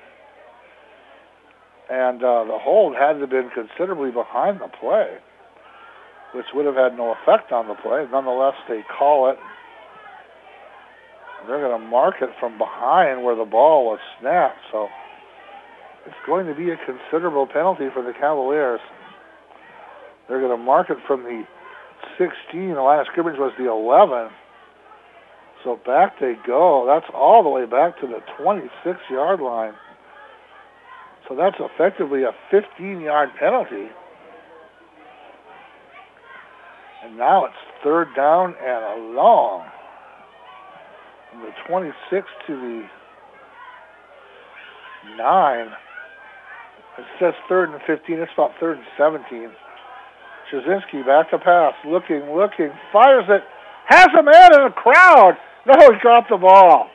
And the hold had to have been considerably behind the play, which would have had no effect on the play. Nonetheless, they call it. They're going to mark it from behind where the ball was snapped. So it's going to be a considerable penalty for the Cavaliers. They're going to mark it from the 16. The line of scrimmage was the 11. So back they go. That's all the way back to the 26-yard line. So that's effectively a 15-yard penalty. And now it's 3rd down and a long. From the 26 to the 9. It says 3rd and 15. It's about 3rd and 17. Shazinski back to pass. Looking. Fires it. Has a man in the crowd. No, he dropped the ball.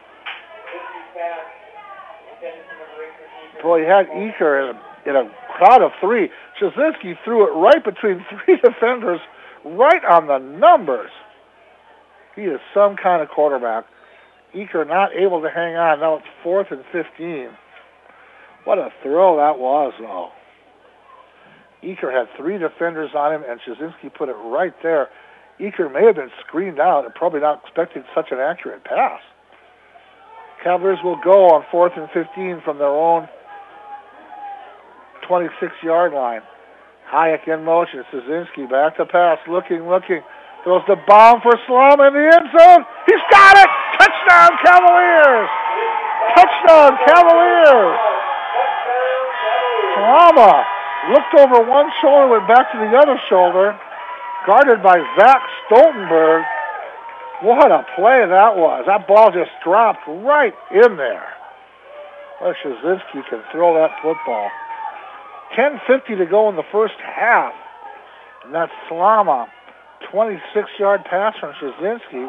Boy, he had Eaker in a crowd of 3. Shazinski threw it right between 3 defenders, right on the numbers. He is some kind of quarterback. Eaker not able to hang on. Now it's 4th and 15. What a throw that was, though. Eaker had 3 defenders on him, and Shazinski put it right there. Eaker may have been screened out and probably not expecting such an accurate pass. Cavaliers will go on 4th and 15 from their own 26-yard line. Hayek in motion. Shazinski back to pass. Looking. Throws the bomb for Slama in the end zone. He's got it! Touchdown, Cavaliers! Touchdown, Cavaliers! Slama looked over one shoulder, went back to the other shoulder, guarded by Zach Stoltenberg. What a play that was. That ball just dropped right in there. Well, Shazinski can throw that football. 10:50 to go in the first half. And that's Slama. 26-yard pass from Shazinski.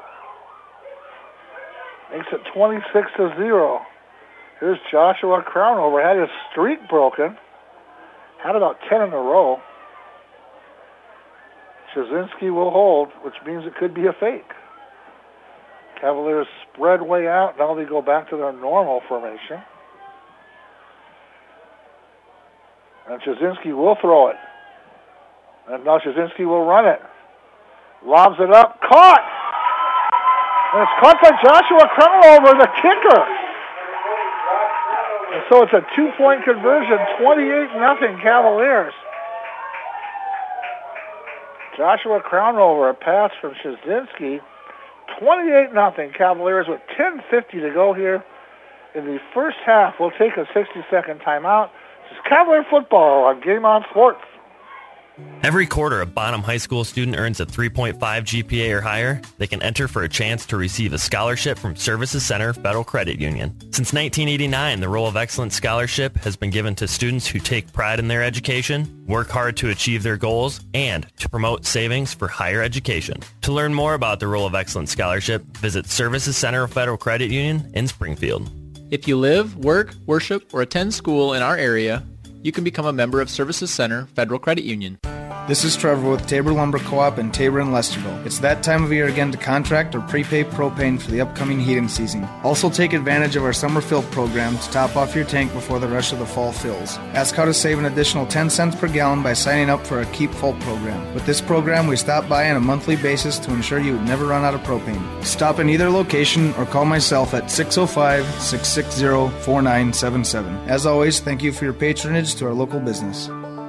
Makes it 26-0. Here's Joshua Crownover. Had his streak broken. Had about 10 in a row. Shazinski will hold, which means it could be a fake. Cavaliers spread way out. Now they go back to their normal formation. And Shazinski will throw it. And now Shazinski will run it. Lobs it up. Caught! And it's caught by Joshua Crownover, the kicker. And so it's a 2-point conversion, 28-0 Cavaliers. Joshua Crownover, a pass from Shazinski. 28-0 Cavaliers with 10:50 to go here in the first half. We'll take a 60-second timeout. This is Cavalier football on Game On Sports. Every quarter, a Bonham High School student earns a 3.5 GPA or higher. They can enter for a chance to receive a scholarship from Services Center Federal Credit Union. Since 1989, the Role of Excellence Scholarship has been given to students who take pride in their education, work hard to achieve their goals, and to promote savings for higher education. To learn more about the Role of Excellence Scholarship, visit Services Center Federal Credit Union in Springfield. If you live, work, worship, or attend school in our area, you can become a member of Services Center Federal Credit Union. This is Trevor with Tabor Lumber Co-op in Tabor and Lesterville. It's that time of year again to contract or prepay propane for the upcoming heating season. Also take advantage of our summer fill program to top off your tank before the rush of the fall fills. Ask how to save an additional 10 cents per gallon by signing up for our Keep Full program. With this program, we stop by on a monthly basis to ensure you would never run out of propane. Stop in either location or call myself at 605-660-4977. As always, thank you for your patronage to our local business.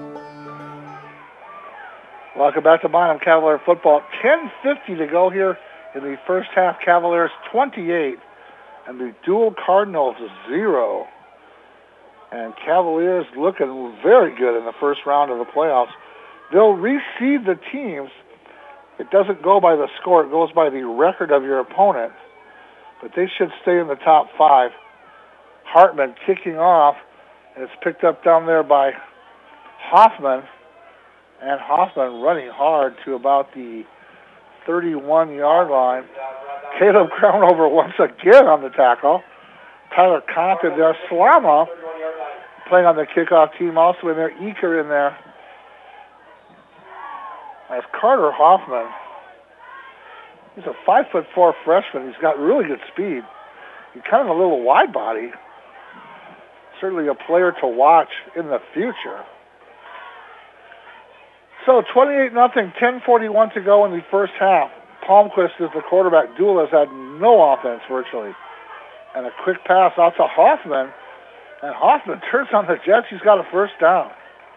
Welcome back to Bynum Cavalier football. 10:50 to go here in the first half. Cavaliers 28 and the Dual Cardinals 0. And Cavaliers looking very good in the first round of the playoffs. They'll reseed the teams. It doesn't go by the score. It goes by the record of your opponent. But they should stay in the top 5. Hartman kicking off. And it's picked up down there by Hoffman. And Hoffman running hard to about the 31-yard line. Caleb Crownover once again on the tackle. Tyler Compton there. Slama playing on the kickoff team also in there. Eaker in there. As Carter Hoffman. He's a 5'4" freshman. He's got really good speed. He's kind of a little wide body. Certainly a player to watch in the future. So 28-0, 10:41 to go in the first half. Palmquist is the quarterback. Dual has had no offense virtually. And a quick pass out to Hoffman. And Hoffman turns on the Jets. He's got a first down.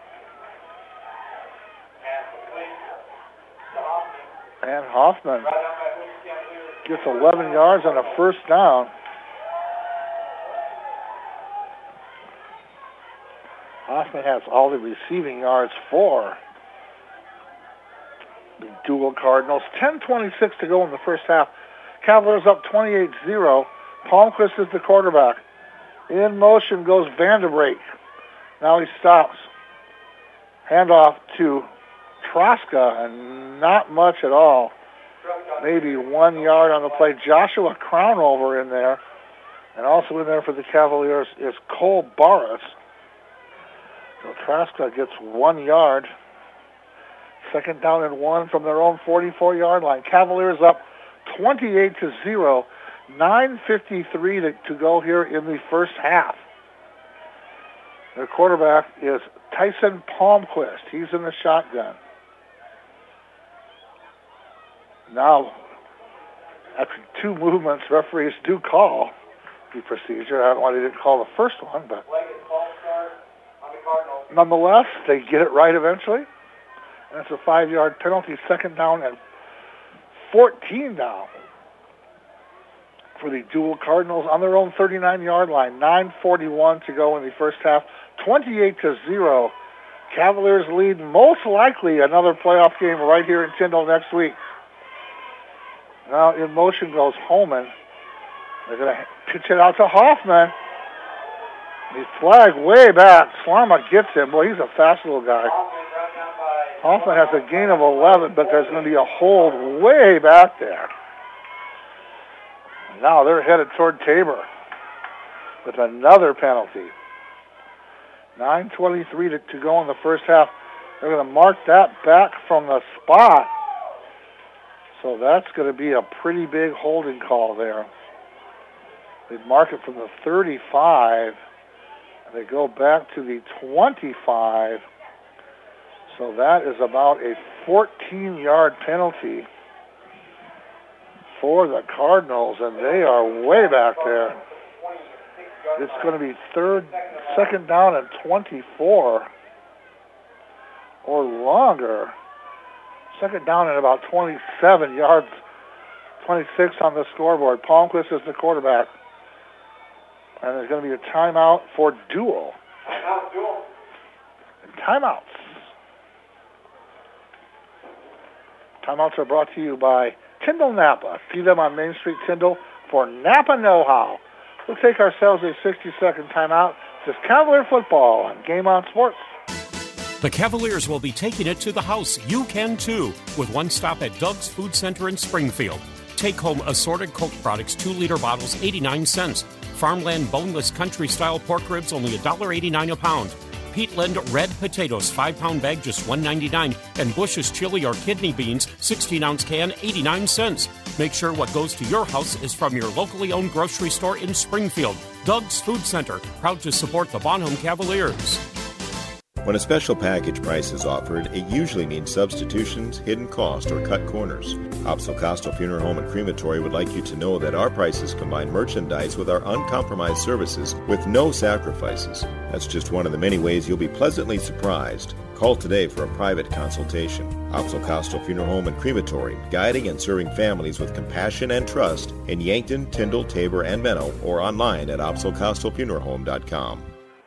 And Hoffman gets 11 yards on a first down. Hoffman has all the receiving yards for the Dual Cardinals. 10:26 to go in the first half. Cavaliers up 28-0. Palmquist is the quarterback. In motion goes Vanderbrake. Now he stops. Handoff to Troska, and not much at all. Maybe 1 yard on the play. Joshua Crownover in there. And also in there for the Cavaliers is Cole Barris. So Troska gets 1 yard. Second down and 1 from their own 44-yard line. Cavaliers up 28-0. 9:53 to go here in the first half. Their quarterback is Tyson Palmquist. He's in the shotgun. Now, after 2 movements, referees do call the procedure. I don't know why they didn't call the first one, but nonetheless, they get it right eventually. And it's a 5-yard penalty. Second down and 14 now for the Dual Cardinals on their own 39-yard line. 9:41 to go in the first half. 28-0. Cavaliers lead most likely another playoff game right here in Tyndall next week. Now in motion goes Holman. They're going to pitch it out to Hoffman. He's flagged way back. Slama gets him. Boy, he's a fast little guy. Hoffman has a gain of 11, but there's going to be a hold way back there. Now they're headed toward Tabor with another penalty. 9:23 to go in the first half. They're going to mark that back from the spot. So that's going to be a pretty big holding call there. They mark it from the 35. And they go back to the 25. So that is about a 14-yard penalty for the Cardinals, and they are way back there. It's going to be second down and 24 or longer. Second down and about 27 yards, 26 on the scoreboard. Palmquist is the quarterback. And there's going to be a timeout for Dual. Timeouts. Timeouts are brought to you by Tyndall Napa. See them on Main Street, Tyndall, for Napa know-how. We'll take ourselves a 60-second timeout. This is Cavalier football on Game On Sports. The Cavaliers will be taking it to the house. You can too, with one stop at Doug's Food Center in Springfield. Take home assorted Coke products, 2-liter bottles, 89 cents. Farmland boneless country-style pork ribs, only $1.89 a pound. Peatland red potatoes, 5-pound bag, just $1.99. And Bush's chili or kidney beans, 16-ounce can, 89 cents. Make sure what goes to your house is from your locally owned grocery store in Springfield. Doug's Food Center, proud to support the Bonham Cavaliers. When a special package price is offered, it usually means substitutions, hidden cost, or cut corners. Opsal Costal Funeral Home and Crematory would like you to know that our prices combine merchandise with our uncompromised services with no sacrifices. That's just one of the many ways you'll be pleasantly surprised. Call today for a private consultation. Opsal Costal Funeral Home and Crematory, guiding and serving families with compassion and trust in Yankton, Tyndall, Tabor, and Menno, or online at OpsalCostalFuneralHome.com.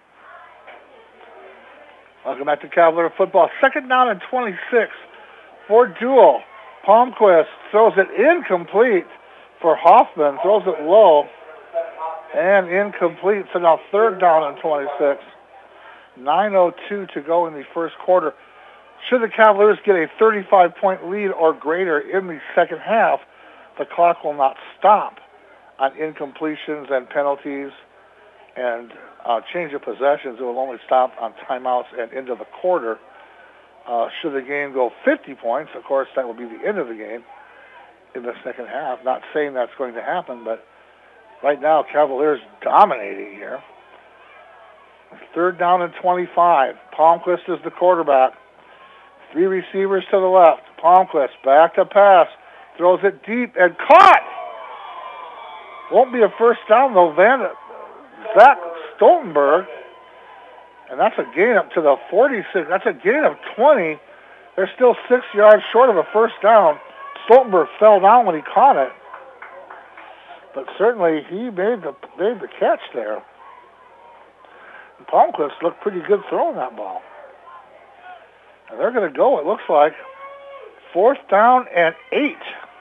Welcome back to Cavalier football. 2nd down and 26 for Dual. Palmquist throws it incomplete for Hoffman. Throws it low and incomplete. So now 3rd down and 26. 9:02 to go in the first quarter. Should the Cavaliers get a 35-point lead or greater in the second half, the clock will not stop on incompletions and penalties and change of possessions. It will only stop on timeouts and into the quarter. Should the game go 50 points, of course, that will be the end of the game in the second half. Not saying that's going to happen, but right now, Cavaliers dominating here. 3rd down and 25. Palmquist is the quarterback. 3 receivers to the left. Palmquist back to pass. Throws it deep and caught. Won't be a first down, though. Zach Stoltenberg. And that's a gain up to the 46. That's a gain of 20. They're still 6 yards short of a first down. Stoltenberg fell down when he caught it. But certainly he made the catch there. And Palmquist looked pretty good throwing that ball. And they're going to go, it looks like, 4th down and 8.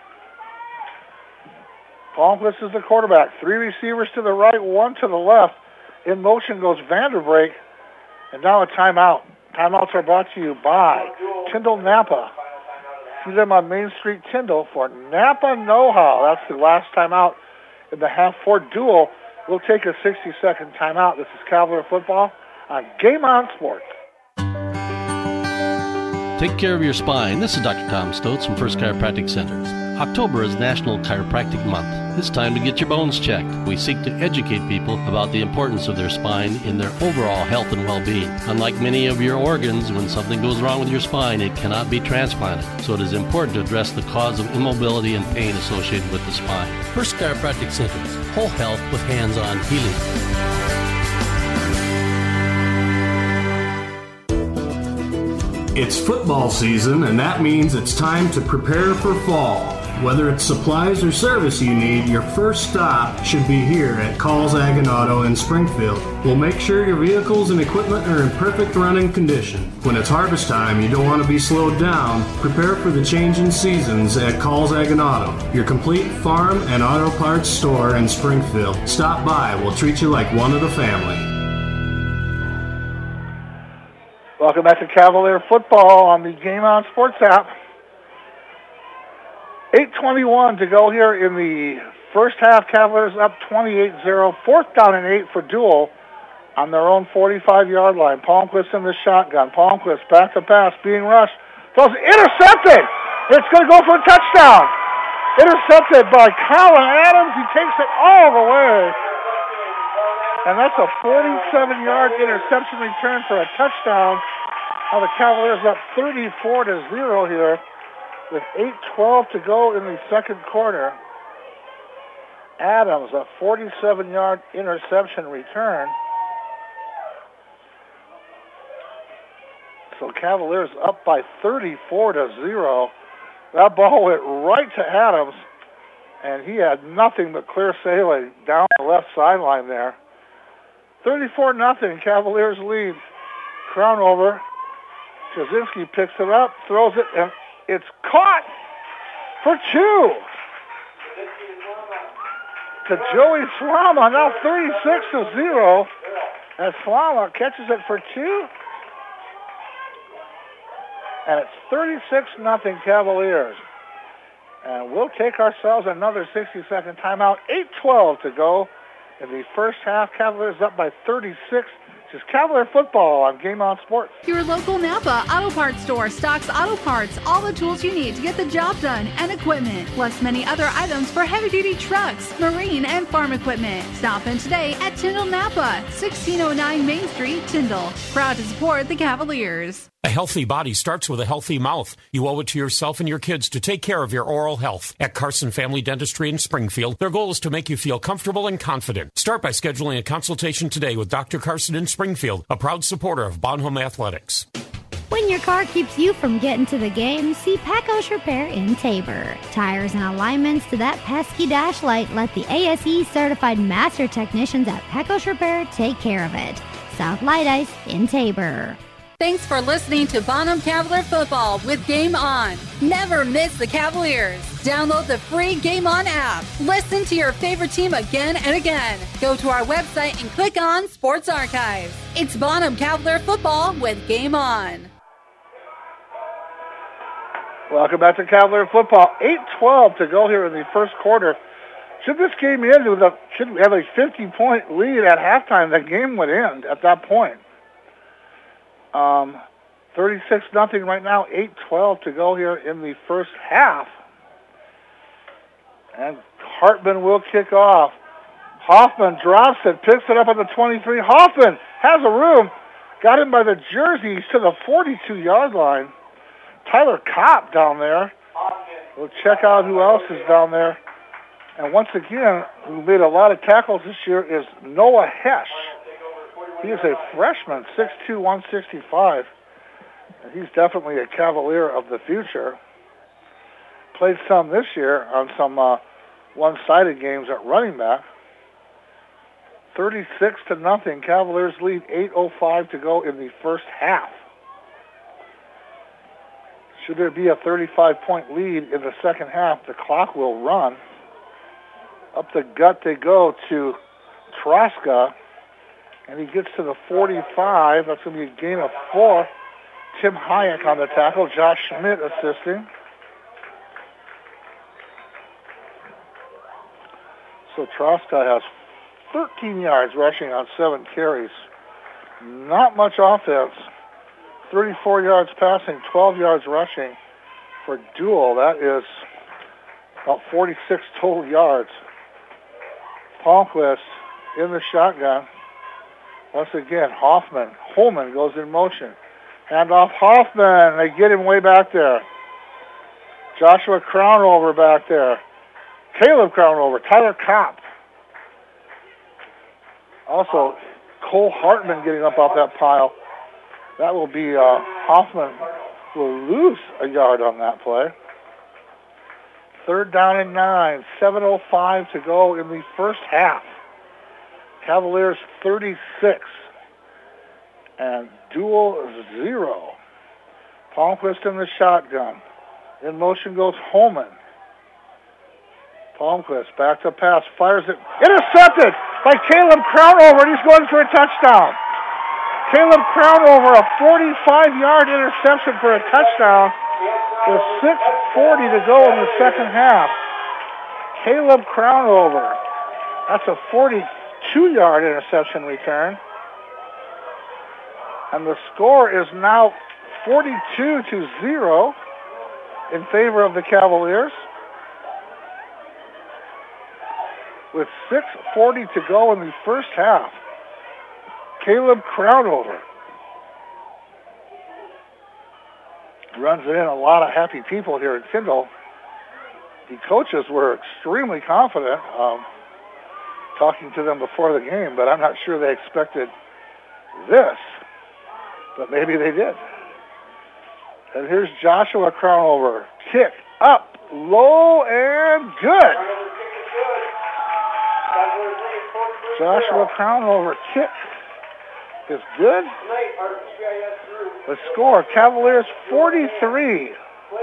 Palmquist is the quarterback. 3 receivers to the right, 1 to the left. In motion goes Vanderbrake. And now a timeout. Timeouts are brought to you by Tyndall Napa. See them on Main Street, Tyndall, for Napa Know-How. That's the last timeout in the half for Dual. We'll take a 60-second timeout. This is Cavalier football on Game On Sports. Take care of your spine. This is Dr. Tom Stotz from First Chiropractic Centers. October is National Chiropractic Month. It's time to get your bones checked. We seek to educate people about the importance of their spine in their overall health and well-being. Unlike many of your organs, when something goes wrong with your spine, it cannot be transplanted. So it is important to address the cause of immobility and pain associated with the spine. First Chiropractic Centers. Whole health with hands-on healing. It's football season, and that means it's time to prepare for fall. Whether it's supplies or service you need, your first stop should be here at Calls Ag and Auto in Springfield. We'll make sure your vehicles and equipment are in perfect running condition. When it's harvest time, you don't want to be slowed down. Prepare for the change in seasons at Calls Ag and Auto, your complete farm and auto parts store in Springfield. Stop by. We'll treat you like one of the family. Welcome back to Cavalier football on the Game On Sports app. 8:21 to go here in the first half. Cavaliers up 28-0. 4th down and 8 for Dual on their own 45-yard line. Palmquist in the shotgun. Palmquist back to pass, being rushed. Throws intercepted. It's going to go for a touchdown. Intercepted by Colin Adams. He takes it all the way. And that's a 47-yard interception return for a touchdown. Now the Cavaliers up 34-0 here with 8:12 to go in the second quarter. Adams, a 47-yard interception return. So Cavaliers up by 34-0. That ball went right to Adams, and he had nothing but clear sailing down the left sideline there. 34-0, Cavaliers lead. Crown over. Kaczynski picks it up, throws it, and it's caught for 2. To Joey Slama, now 36-0. As Slama catches it for 2. And it's 36-0 Cavaliers. And we'll take ourselves another 60-second timeout. 8:12 to go in the first half. Cavaliers up by 36, Just Cavalier football on Game On Sports. Your local Napa Auto Parts store stocks auto parts, all the tools you need to get the job done, and equipment, plus many other items for heavy-duty trucks, marine, and farm equipment. Stop in today at Tyndall Napa, 1609 Main Street, Tyndall. Proud to support the Cavaliers. A healthy body starts with a healthy mouth. You owe it to yourself and your kids to take care of your oral health. At Carson Family Dentistry in Springfield, their goal is to make you feel comfortable and confident. Start by scheduling a consultation today with Dr. Carson in Springfield, a proud supporter of Bonhomme Athletics. When your car keeps you from getting to the game, see Pecos Repair in Tabor. Tires and alignments to that pesky dash light, let the ASE certified master technicians at Pecos Repair take care of it. South Light Ice in Tabor. Thanks for listening to Bonham Cavalier Football with Game On. Never miss the Cavaliers. Download the free Game On app. Listen to your favorite team again and again. Go to our website and click on Sports Archives. It's Bonham Cavalier Football with Game On. Welcome back to Cavalier Football. 8:12 to go here in the first quarter. Should this game end should we have a 50-point lead at halftime, the game would end at that point. 36-0 right now, 8:12 to go here in the first half. And Hartman will kick off. Hoffman drops it, picks it up at the 23. Hoffman has a room. Got him by the jerseys to the 42-yard line. Tyler Kopp down there. We'll check out who else is down there. And once again, who made a lot of tackles this year is Noah Hesh. He is a freshman, 6'2", 165. And he's definitely a Cavalier of the future. Played some this year on some one-sided games at running back. 36-0. Cavaliers lead, 8:05 to go in the first half. Should there be a 35-point lead in the second half, the clock will run. Up the gut they go to Troska. And he gets to the 45. That's going to be a gain of 4. Tim Hayek on the tackle. Josh Schmidt assisting. So Troska has 13 yards rushing on 7 carries. Not much offense. 34 yards passing, 12 yards rushing for Duell. That is about 46 total yards. Palmquist in the shotgun. Once again, Holman goes in motion. Hand off Hoffman. They get him way back there. Joshua Crownover back there. Caleb Crownover. Tyler Kopp. Also, Cole Hartman getting up off that pile. That will be Hoffman will lose a yard on that play. 3rd down and 9. 7:05 to go in the first half. Cavaliers 36 and Duell 0. Palmquist in the shotgun. In motion goes Holman. Palmquist back to pass, fires it. Intercepted by Caleb Crownover, and he's going for a touchdown. Caleb Crownover, a 45-yard interception for a touchdown with 6:40 to go in the second half. Caleb Crownover, that's a 42-yard interception return. And the score is now 42-0 in favor of the Cavaliers. With 6:40 to go in the first half. Caleb Crownover runs it in. A lot of happy people here at Tyndall. The coaches were extremely confident talking to them before the game, but I'm not sure they expected this. But maybe they did. And here's Joshua Crownover. Kick up, low, and good. Joshua Crownover kick is good. The score, Cavaliers 43.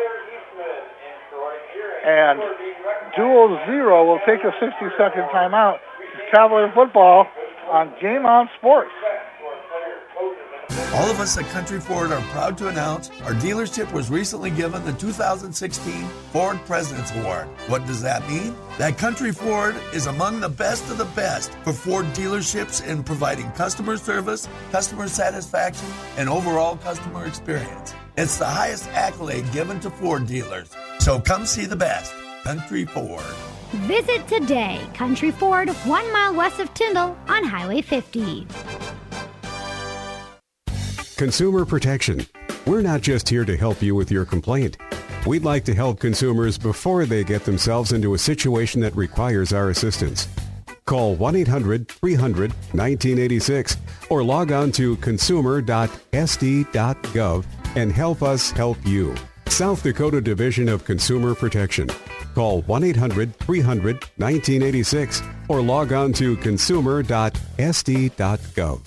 And Duell 0 will take a 60-second timeout. Cavalier football on Game On Sports. All of us at Country Ford are proud to announce our dealership was recently given the 2016 Ford President's Award. What does that mean? That Country Ford is among the best of the best for Ford dealerships in providing customer service, customer satisfaction, and overall customer experience. It's the highest accolade given to Ford dealers. So come see the best, Country Ford. Visit today, Country Ford, 1 mile west of Tyndall on Highway 50. Consumer protection. We're not just here to help you with your complaint. We'd like to help consumers before they get themselves into a situation that requires our assistance. Call 1-800-300-1986 or log on to consumer.sd.gov and help us help you. South Dakota Division of Consumer Protection. Call 1-800-300-1986 or log on to consumer.sd.gov.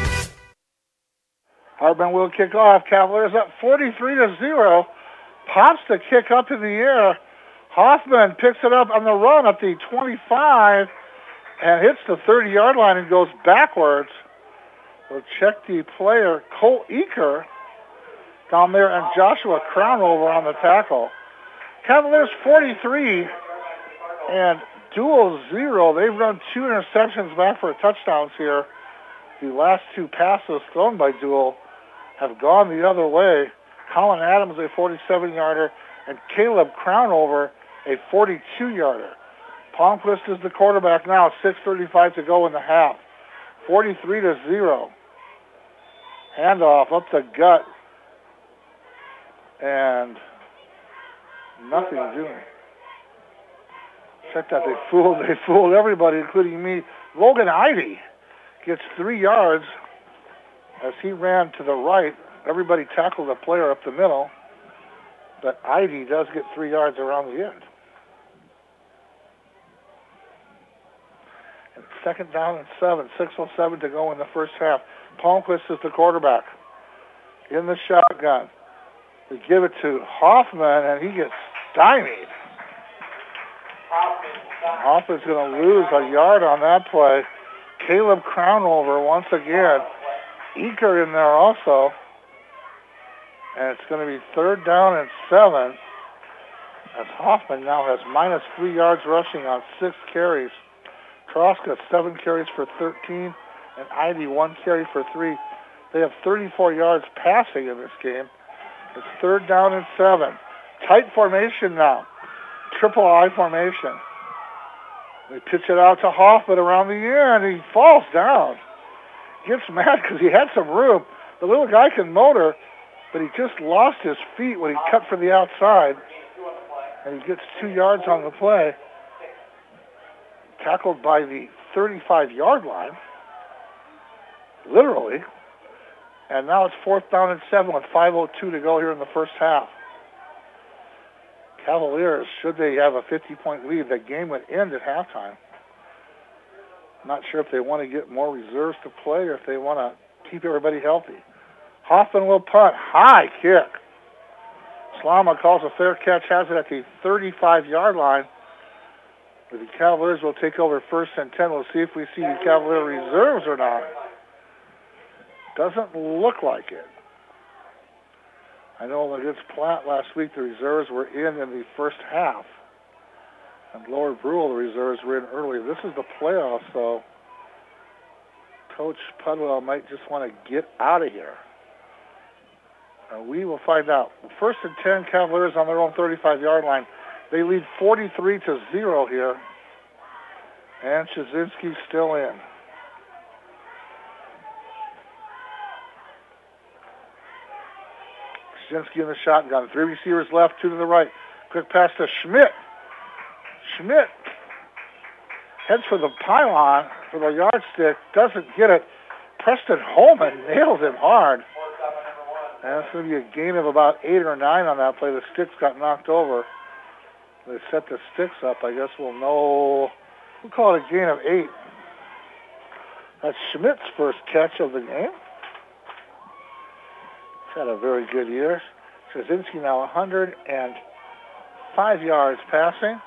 Hardman will kick off. Cavaliers up 43-0. Pops the kick up in the air. Hoffman picks it up on the run at the 25 and hits the 30-yard line and goes backwards. We'll check the player, Cole Eaker, down there, and Joshua Crownover on the tackle. Cavaliers 43 and Dual 0. They've run 2 interceptions back for touchdowns here. The last 2 passes thrown by Dual have gone the other way. Colin Adams, a 47-yarder, and Caleb Crownover, a 42-yarder. Palmquist is the quarterback now, 6:35 to go in the half. 43-0. Handoff up the gut. And nothing doing. Check that, they fooled everybody, including me. Logan Ivey gets 3 yards as he ran to the right. Everybody tackled the player up the middle, but Ivey does get 3 yards around the end. And 2nd down and 7, 6:07 to go in the first half. Palmquist is the quarterback in the shotgun. They give it to Hoffman, and he gets stymied. Hoffman's going to lose a yard on that play. Caleb Crownover once again. Eaker in there also. And it's going to be 3rd down and 7. As Hoffman now has minus 3 yards rushing on 6 carries. Troska 7 carries for 13, and Ivey 1 carry for 3. They have 34 yards passing in this game. It's 3rd down and 7. Tight formation now. Triple I formation. They pitch it out to Hoffman around the end. He falls down. Gets mad because he had some room. The little guy can motor, but he just lost his feet when he cut for the outside. And he gets 2 yards on the play. Tackled by the 35-yard line. Literally. And now it's 4th down and 7 with 5:02 to go here in the first half. Cavaliers, should they have a 50-point lead, the game would end at halftime. Not sure if they want to get more reserves to play or if they want to keep everybody healthy. Hoffman will punt. High kick. Slama calls a fair catch, has it at the 35-yard line. The Cavaliers will take over 1st and 10. We'll see if we see the Cavalier reserves or not. Doesn't look like it. I know against Platte last week, the reserves were in the first half. And Lower Brule, the reserves were in early. This is the playoffs, so Coach Pudwell might just want to get out of here. And we will find out. 1st and 10, Cavaliers on their own 35-yard line. They lead 43-0 here. And Shazinski still in. Shazinski in the shotgun. 3 receivers left, 2 to the right. Quick pass to Schmidt. Schmidt heads for the pylon for the yardstick. Doesn't get it. Preston Holman nails him hard. And it's going to be a gain of about 8 or 9 on that play. The sticks got knocked over. They set the sticks up. I guess we'll know. We'll call it a gain of 8. That's Schmidt's first catch of the game. He's had a very good year. Shazinski now 105 yards passing.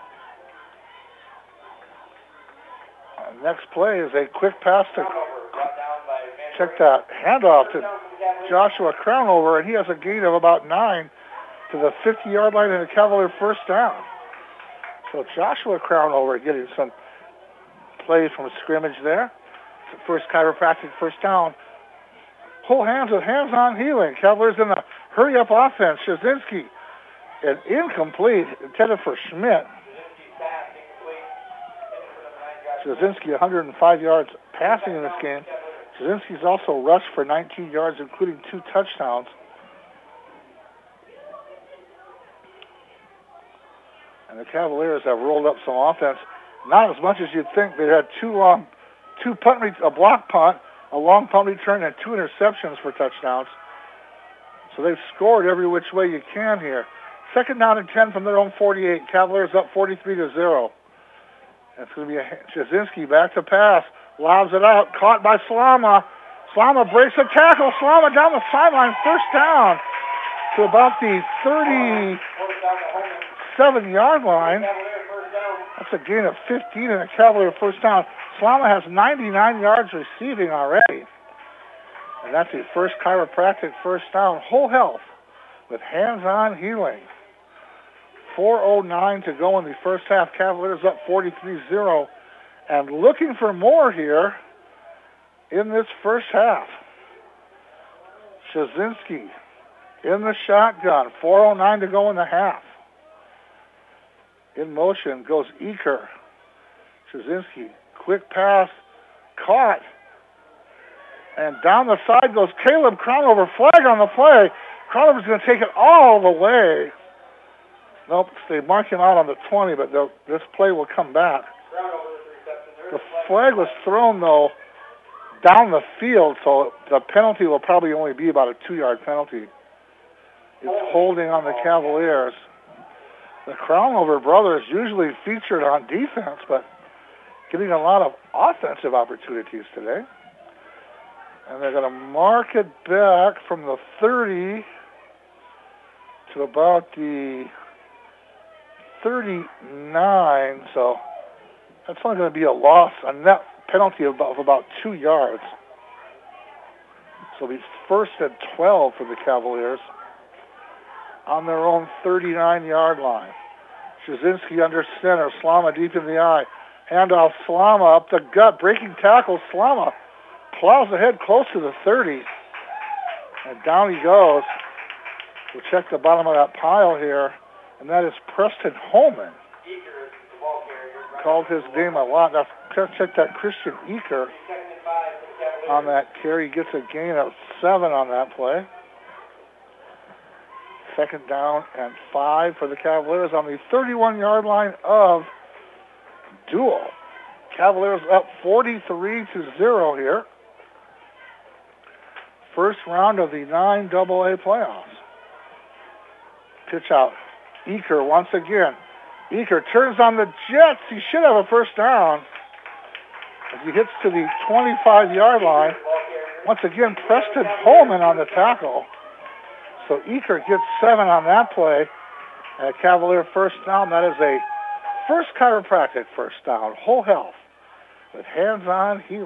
Next play is a quick pass to check that handoff to Joshua Crownover, and he has a gain of about 9 to the 50-yard line and a Cavalier first down. So Joshua Crownover getting some play from scrimmage there. It's the first chiropractic first down. Whole hands with hands-on healing. Cavaliers in the hurry-up offense. Shazinski, an incomplete, intended for Schmidt. Shazinski, 105 yards passing in this game. Shazinski's also rushed for 19 yards, including 2 touchdowns. And the Cavaliers have rolled up some offense. Not as much as you'd think. They had a block punt, a long punt return, and 2 interceptions for touchdowns. So they've scored every which way you can here. Second down and 10 from their own 48. Cavaliers up 43-0. It's going to be Shazinski back to pass. Lobs it out. Caught by Slama. Slama breaks a tackle. Slama down the sideline. First down to about the 37-yard line. That's a gain of 15 and a Cavalier first down. Slama has 99 yards receiving already. And that's his first chiropractic first down. Whole health with hands-on healing. 4:09 to go in the first half. Cavaliers up 43-0. And looking for more here in this first half. Shazinski in the shotgun. 4:09 to go in the half. In motion goes Eaker. Shazinski, quick pass, caught. And down the side goes Caleb Crownover. Flag on the play. Crownover's going to take it all the way. Nope, they mark him out on the 20, but this play will come back. The flag was thrown, though, down the field, so the penalty will probably only be about a 2-yard penalty. It's holding on the Cavaliers. The Crownover brothers usually featured on defense, but getting a lot of offensive opportunities today. And they're going to mark it back from the 30 to about the 39, so that's only going to be a net penalty of about 2 yards. So it'll be first and 12 for the Cavaliers on their own 39-yard line. Shazinski under center, Slama deep in the eye. Handoff, Slama up the gut, breaking tackle. Slama plows ahead close to the 30. And down he goes. We'll check the bottom of that pile here. And that is Preston Holman. Called his name a lot. Now, check that Christian Eaker on that carry. Gets a gain of 7 on that play. Second down and 5 for the Cavaliers on the 31-yard line of Dual. Cavaliers up 43-0 here. First round of the 9AA playoffs. Pitch out. Eaker once again. Eaker turns on the Jets. He should have a first down. As he hits to the 25-yard line. Once again, Preston Holman on the tackle. So Eaker gets 7 on that play. And a Cavalier first down. That is a first chiropractic first down. Whole health with hands-on healing.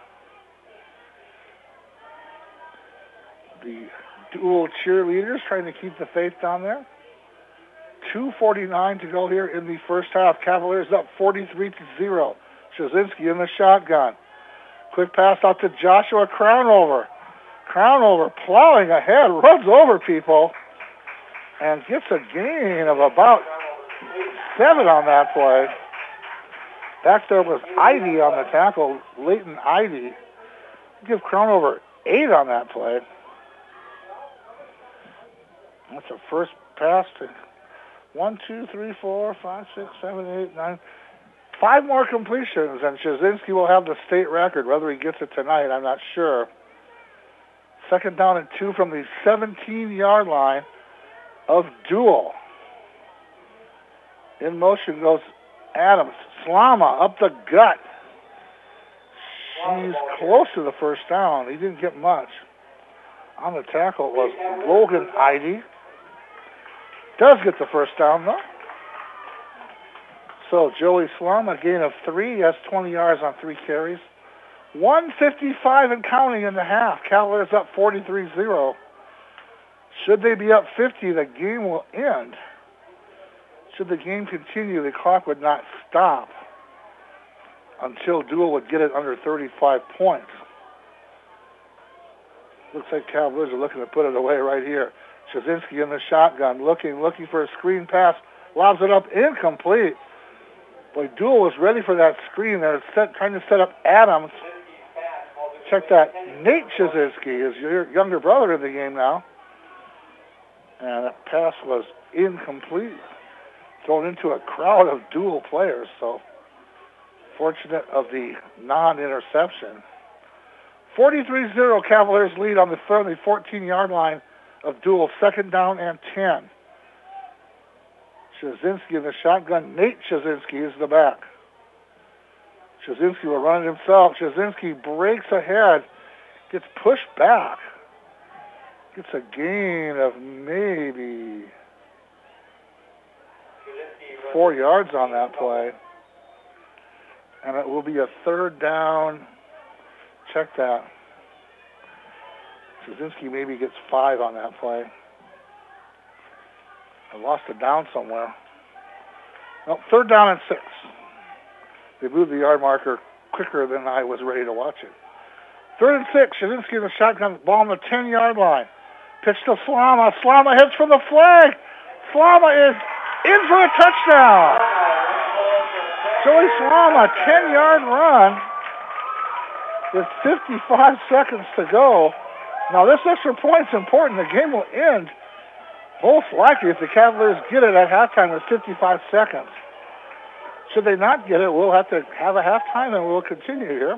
The Dual cheerleaders trying to keep the faith down there. 2:49 to go here in the first half. Cavaliers up 43-0. Shazinski in the shotgun. Quick pass out to Joshua Crownover. Crownover plowing ahead, runs over people, and gets a gain of about 7 on that play. Back there was Ivey on the tackle, Leighton Ivey. Give Crownover 8 on that play. That's a first pass to 1, 2, 3, 4, 5, 6, 7, 8, 9. 5 more completions, and Shazinski will have the state record. Whether he gets it tonight, I'm not sure. Second down and 2 from the 17-yard line of Dual. In motion goes Adams. Slama up the gut. She's close to the first down. He didn't get much. On the tackle was Logan Ivey. Does get the first down, though. So Joey Slama, a gain of 3. He has 20 yards on 3 carries. 1:55 and counting in the half. Cavaliers up 43-0. Should they be up 50, the game will end. Should the game continue, the clock would not stop until Dual would get it under 35 points. Looks like Cavaliers are looking to put it away right here. Shazinski in the shotgun, looking for a screen pass. Lobs it up, incomplete. Boy, Dual was ready for that screen there, trying to set up Adams. Check that. Nate Shazinski is your younger brother in the game now. And that pass was incomplete. Thrown into a crowd of Dual players, so fortunate of the non-interception. 43-0 Cavaliers lead on the 14-yard line of Dual, 2nd down and 10. Shazinski in the shotgun. Nate Shazinski is the back. Shazinski will run it himself. Shazinski breaks ahead, gets pushed back. Gets a gain of maybe 4 yards on that play. And it will be a 3rd down. Check that. Shazinski maybe gets 5 on that play. I lost it down somewhere. No, 3rd down and 6. They moved the yard marker quicker than I was ready to watch it. 3rd and 6. Shazinski in the shotgun, ball on the 10-yard line. Pitch to Slama. Slama hits for the flag. Slama is in for a touchdown. Joey Slama, 10-yard run with 55 seconds to go. Now, this extra point's important. The game will end most likely if the Cavaliers get it at halftime with 55 seconds. Should they not get it, we'll have to have a halftime and we'll continue here.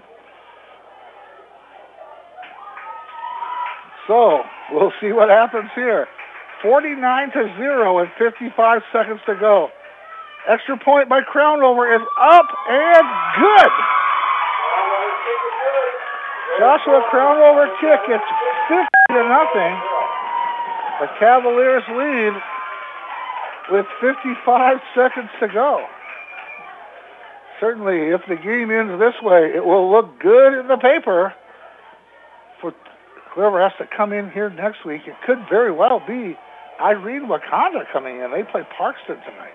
So, we'll see what happens here. 49-0 with 55 seconds to go. Extra point by Crownover is up and good. Joshua Crownover kick. It's 50-0. The Cavaliers lead with 55 seconds to go. Certainly, if the game ends this way, it will look good in the paper for whoever has to come in here next week. It could very well be Irene Wakanda coming in. They play Parkston tonight.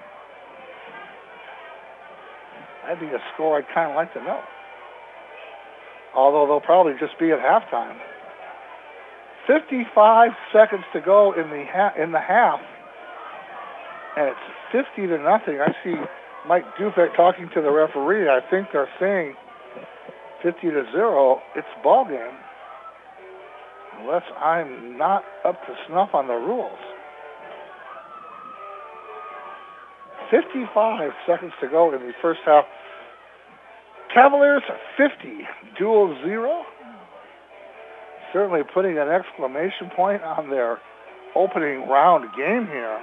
That'd be a score I'd kind of like to know. Although they'll probably just be at halftime. 55 seconds to go in the half, and it's 50-0. I see Mike Dufek talking to the referee. I think they're saying 50-0. It's ball game. Unless I'm not up to snuff on the rules. 55 seconds to go in the first half. Cavaliers 50, Dual 0. Certainly putting an exclamation point on their opening round game here.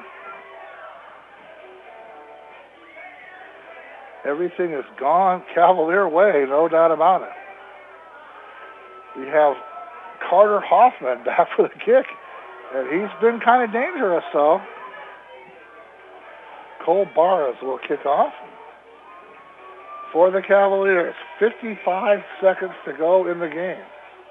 Everything is gone Cavalier way, no doubt about it. We have Carter Hoffman back for the kick, and he's been kind of dangerous, so. Cole Barras will kick off for the Cavaliers. 55 seconds to go in the game.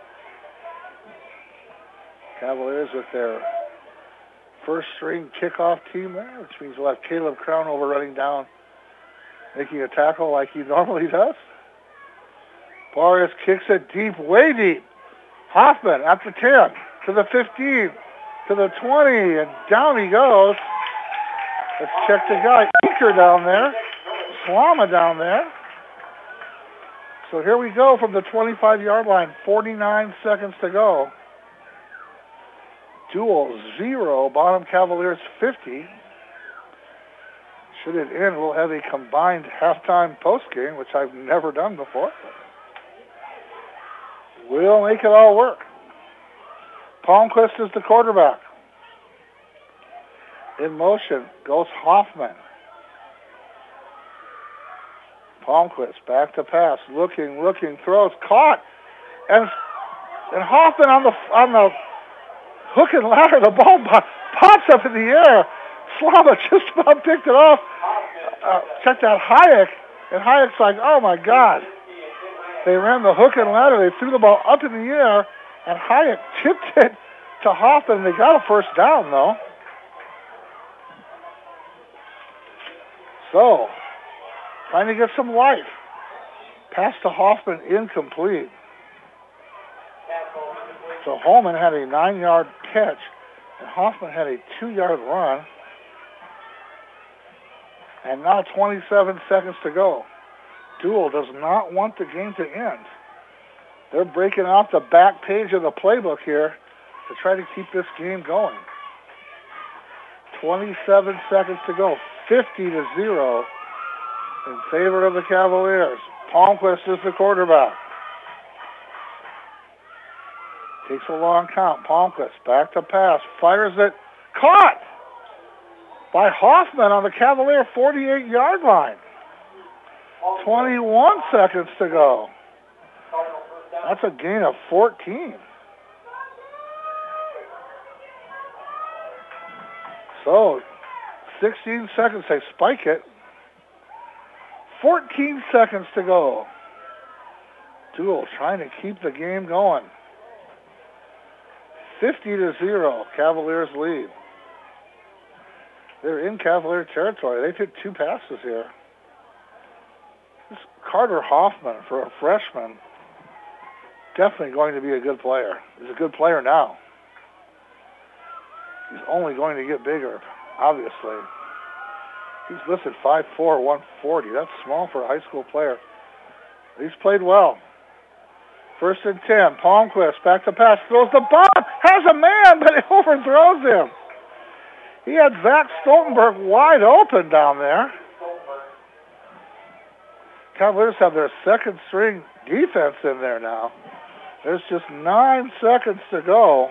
Cavaliers with their first string kickoff team there, which means we'll have Caleb Crownover running down, making a tackle like he normally does. Barras kicks it deep, way deep. Hoffman at the 10, to the 15, to the 20, and down he goes. Let's check the guy. Eaker down there. Slama down there. So here we go from the 25-yard line. 49 seconds to go. Dual 0, Bonham Cavaliers 50. Should it end, we'll have a combined halftime postgame, which I've never done before. We'll make it all work. Palmquist is the quarterback. In motion goes Hoffman. Palmquist back to pass, looking, throws, caught, and Hoffman on the hook and ladder. The ball pops up in the air. Slama just about picked it off. Check out Hayek, and Hayek's like, oh my God. They ran the hook and ladder. They threw the ball up in the air, and Hayek tipped it to Hoffman. They got a first down, though. So, trying to get some life. Pass to Hoffman, incomplete. So Holman had a 9-yard catch, and Hoffman had a 2-yard run. And now 27 seconds to go. Dual does not want the game to end. They're breaking off the back page of the playbook here to try to keep this game going. 27 seconds to go. 50-0 in favor of the Cavaliers. Palmquist is the quarterback. Takes a long count. Palmquist back to pass. Fires it. Caught by Hoffman on the Cavalier 48-yard line. 21 seconds to go. That's a gain of 14. So, 16 seconds, they spike it. 14 seconds to go. Dual trying to keep the game going. 50-0, Cavaliers lead. They're in Cavalier territory. They've hit 2 passes here. This Carter Hoffman, for a freshman, definitely going to be a good player. He's a good player now. He's only going to get bigger, obviously. He's listed 5'4", 140. That's small for a high school player. He's played well. 1st and 10. Palmquist back to pass. Throws the bomb. Has a man, but it overthrows him. He had Zach Stoltenberg wide open down there. Cavaliers have their second string defense in there now. There's just 9 seconds to go.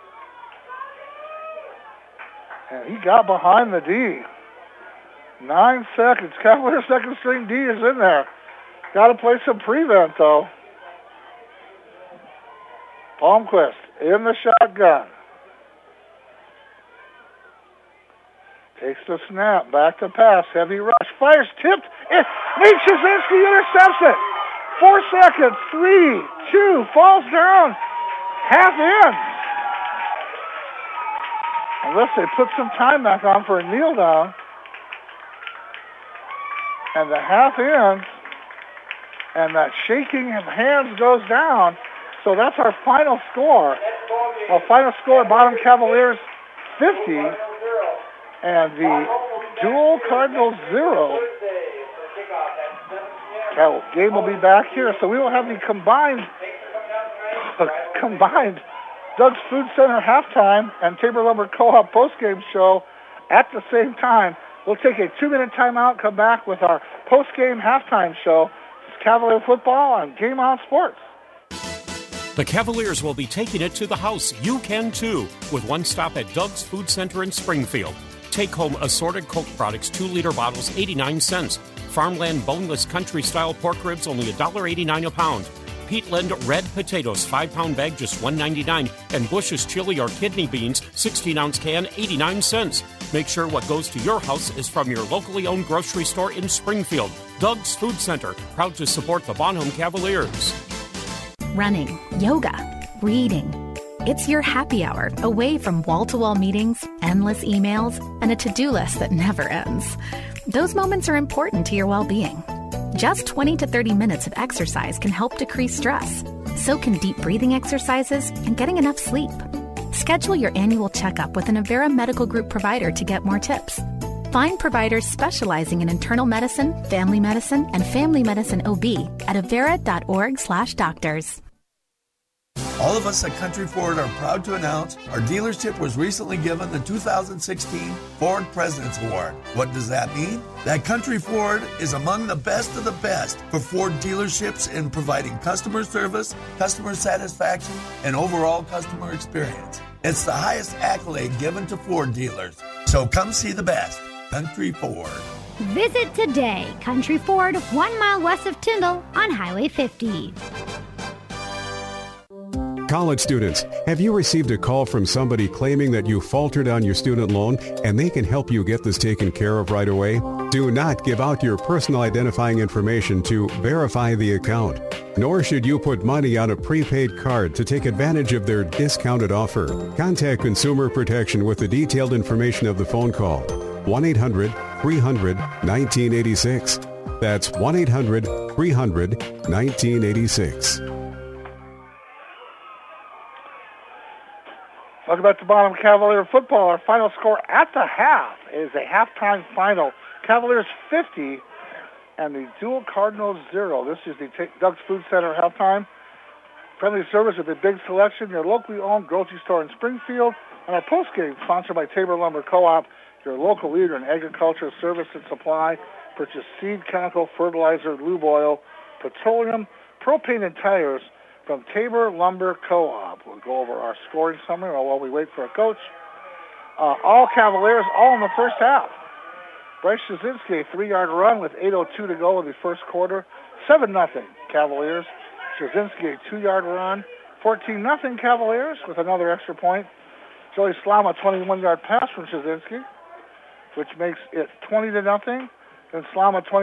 And he got behind the D. 9 seconds. Cavaliers second string D is in there. Got to play some prevent, though. Palmquist in the shotgun. Takes the snap. Back to pass. Heavy rush. Fires. Tipped. Nate Jasinski intercepts it. 4 seconds. 3, 2. Falls down. Half in. Unless they put some time back on for a kneel down. And the half ends. And that shaking of hands goes down. So that's our final score. Our final score, Bottom Cavaliers 50 and the Dual Cardinals 0. Game will be back here. So we will have the combined Doug's Food Center halftime and Tabor Lumber Co-op postgame show at the same time. We'll take a 2-minute timeout, come back with our postgame halftime show. It's Cavalier football on Game On Sports. The Cavaliers will be taking it to the house. You can too, with one stop at Doug's Food Center in Springfield. Take home assorted Coke products, 2-liter bottles, 89 cents. Farmland boneless country-style pork ribs, only $1.89 a pound. Peatland red potatoes, 5-pound bag, just $1.99. And Bush's chili or kidney beans, 16-ounce can, 89 cents. Make sure what goes to your house is from your locally owned grocery store in Springfield. Doug's Food Center, proud to support the Bonham Cavaliers. Running, yoga, reading. It's your happy hour away from wall-to-wall meetings, endless emails, and a to-do list that never ends. Those moments are important to your well-being. Just 20 to 30 minutes of exercise can help decrease stress. So can deep breathing exercises and getting enough sleep. Schedule your annual checkup with an Avera Medical Group provider to get more tips. Find providers specializing in internal medicine, family medicine, and family medicine OB at avera.org/doctors. All of us at Country Ford are proud to announce our dealership was recently given the 2016 Ford President's Award. What does that mean? That Country Ford is among the best of the best for Ford dealerships in providing customer service, customer satisfaction, and overall customer experience. It's the highest accolade given to Ford dealers. So come see the best. Country Ford. Visit today. Country Ford, 1 mile west of Tyndall on Highway 50. College students, have you received a call from somebody claiming that you faltered on your student loan and they can help you get this taken care of right away? Do not give out your personal identifying information to verify the account. Nor should you put money on a prepaid card to take advantage of their discounted offer. Contact Consumer Protection with the detailed information of the phone call. 1-800-300-1986. That's 1-800-300-1986. Welcome back to Bonham Cavalier football. Our final score at the half is a halftime final. Cavaliers 50 and the Dual Cardinals 0. This is the Doug's Food Center halftime. Friendly service with a big selection, your locally owned grocery store in Springfield. And our postgame sponsored by Tabor Lumber Co-op, your local leader in agriculture, service, and supply. Purchase seed, chemical, fertilizer, lube oil, petroleum, propane, and tires from Tabor Lumber Co-op. We'll go over our scoring summary while we wait for a coach. All Cavaliers, all in the first half. Bryce Shazinski, a 3-yard run with 8:02 to go in the first quarter. 7-0 Cavaliers. Shazinski, a 2-yard run. 14-0 Cavaliers with another extra point. Joey Slama, a 21-yard pass from Shazinski, which makes it 20-0. Then Slama, a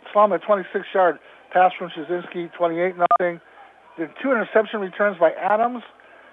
26-yard pass from Shazinski, 28-0. Then 2 interception returns by Adams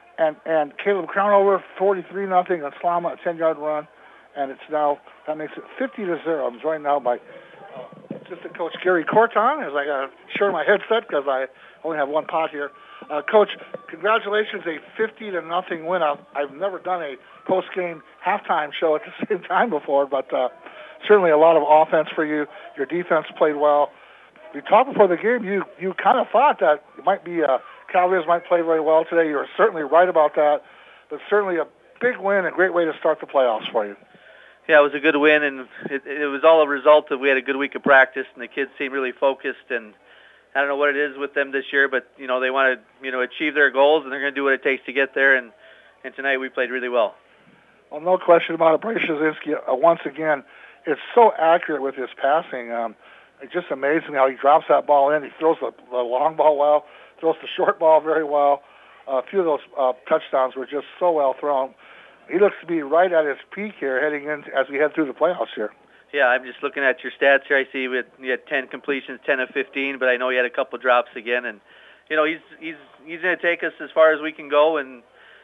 and Caleb Crownover, 43-0, and Slama, a 10-yard run. And it's now, that makes it 50-0. I'm joined now by assistant coach Gary Corton, as I got to share my headset because I only have one pot here. Coach, congratulations, a 50-0 win. I've never done a post-game halftime show at the same time before, but certainly a lot of offense for you. Your defense played well. We talked before the game. You kind of thought that it might be Cavaliers might play very well today. You were certainly right about that, but certainly a big win, a great way to start the playoffs for you. Yeah, it was a good win, and it was all a result of we had a good week of practice, and the kids seemed really focused. And I don't know what it is with them this year, but they want to achieve their goals, and they're going to do what it takes to get there. And tonight we played really well. Well, no question about it. Bryce Shazinski, once again, is so accurate with his passing. It's just amazing how he drops that ball in. He throws the long ball well, throws the short ball very well. A few of those touchdowns were just so well thrown. He looks to be right at his peak here heading in as we head through the playoffs here. Yeah, I'm just looking at your stats here. I see you had 10 completions, 10 of 15, but I know he had a couple drops again. And, he's going to take us as far as we can go. And,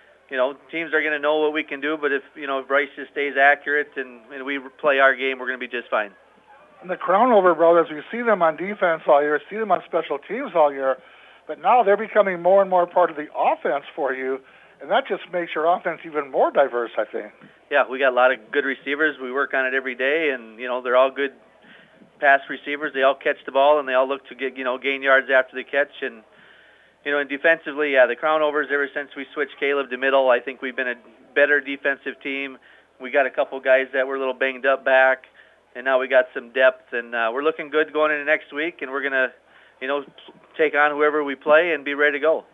teams are going to know what we can do. But if Bryce just stays accurate and we play our game, we're going to be just fine. And the Crownover brothers, we see them on defense all year, see them on special teams all year. But now they're becoming more and more part of the offense for you. And that just makes your offense even more diverse, I think. Yeah, we got a lot of good receivers. We work on it every day, and, they're all good pass receivers. They all catch the ball, and they all look to get, gain yards after the catch. And, and defensively, the Crownovers, ever since we switched Caleb to middle, I think we've been a better defensive team. We got a couple guys that were a little banged up back, and now we got some depth. And we're looking good going into next week, and we're going to, take on whoever we play and be ready to go.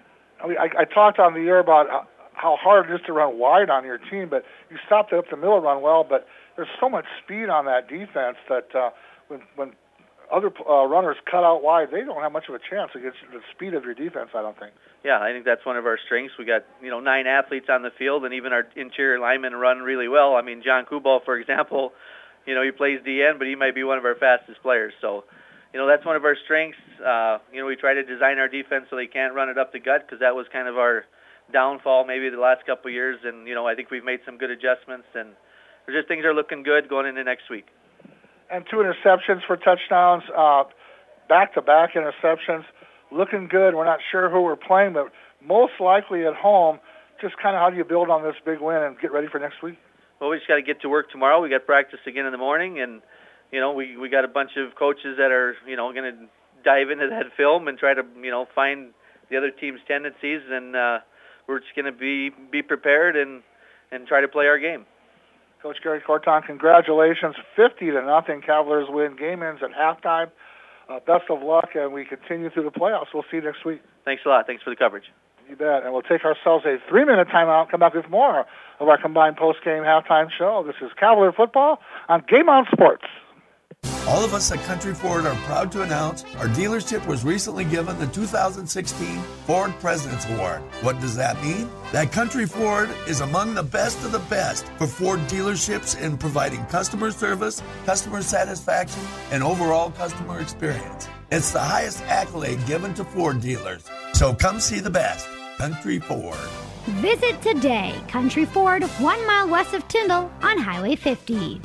I talked on the air about how hard it is to run wide on your team, but you stopped it up the middle run well, but there's so much speed on that defense that when other runners cut out wide, they don't have much of a chance against the speed of your defense, I don't think. Yeah, I think that's one of our strengths. We got, 9 athletes on the field, and even our interior linemen run really well. I mean, John Kubal, for example, he plays DN, but he might be one of our fastest players. So, that's one of our strengths. We try to design our defense so they can't run it up the gut because that was kind of our downfall maybe the last couple of years. And, I think we've made some good adjustments. And just things are looking good going into next week. And 2 interceptions for touchdowns, back-to-back interceptions. Looking good. We're not sure who we're playing, but most likely at home. Just kind of how do you build on this big win and get ready for next week? Well, we just got to get to work tomorrow. We got practice again in the morning, and we got a bunch of coaches that are, going to dive into that film and try to, find the other team's tendencies, and we're just going to be prepared and try to play our game. Coach Gary Corton, congratulations. 50-0 Cavaliers win. Game ends at halftime. Best of luck, and we continue through the playoffs. We'll see you next week. Thanks a lot. Thanks for the coverage. You bet. And we'll take ourselves a 3-minute timeout, come back with more of our combined post-game halftime show. This is Cavalier football on Game On Sports. All of us at Country Ford are proud to announce our dealership was recently given the 2016 Ford President's Award. What does that mean? That Country Ford is among the best of the best for Ford dealerships in providing customer service, customer satisfaction, and overall customer experience. It's the highest accolade given to Ford dealers. So come see the best. Country Ford. Visit today. Country Ford, 1 mile west of Tyndall on Highway 50.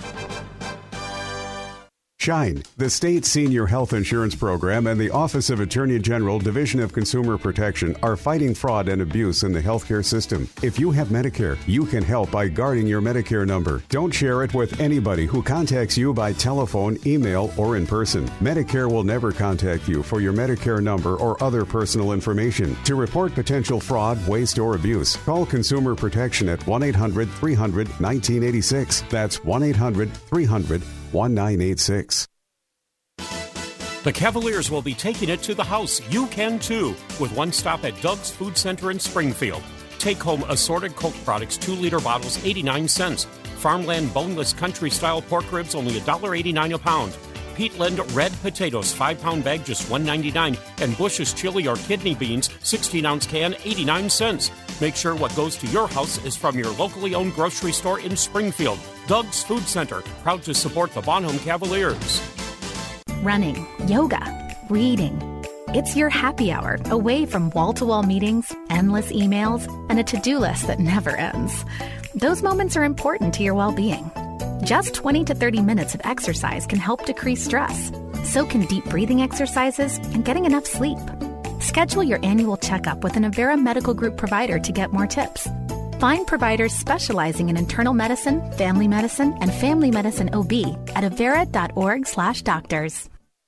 Shine, the state senior health insurance program, and the Office of Attorney General, Division of Consumer Protection are fighting fraud and abuse in the healthcare system. If you have Medicare, you can help by guarding your Medicare number. Don't share it with anybody who contacts you by telephone, email, or in person. Medicare will never contact you for your Medicare number or other personal information. To report potential fraud, waste, or abuse, call Consumer Protection at 1-800-300-1986. That's 1-800-300-1986. The Cavaliers will be taking it to the house. You can too, with one stop at Doug's Food Center in Springfield. Take home assorted Coke products, 2-liter bottles, 89 cents. Farmland boneless country-style pork ribs, only $1.89 a pound. Peatland red potatoes, 5-pound bag, just $1.99. And Bush's chili or kidney beans, 16-ounce can, 89 cents. Make sure what goes to your house is from your locally owned grocery store in Springfield. Doug's Food Center, proud to support the Bonham Cavaliers. Running, yoga, reading. It's your happy hour away from wall-to-wall meetings, endless emails, and a to-do list that never ends. Those moments are important to your well-being. Just 20 to 30 minutes of exercise can help decrease stress. So can deep breathing exercises and getting enough sleep. Schedule your annual checkup with an Avera Medical Group provider to get more tips. Find providers specializing in internal medicine, family medicine, and family medicine OB at avera.org/doctors.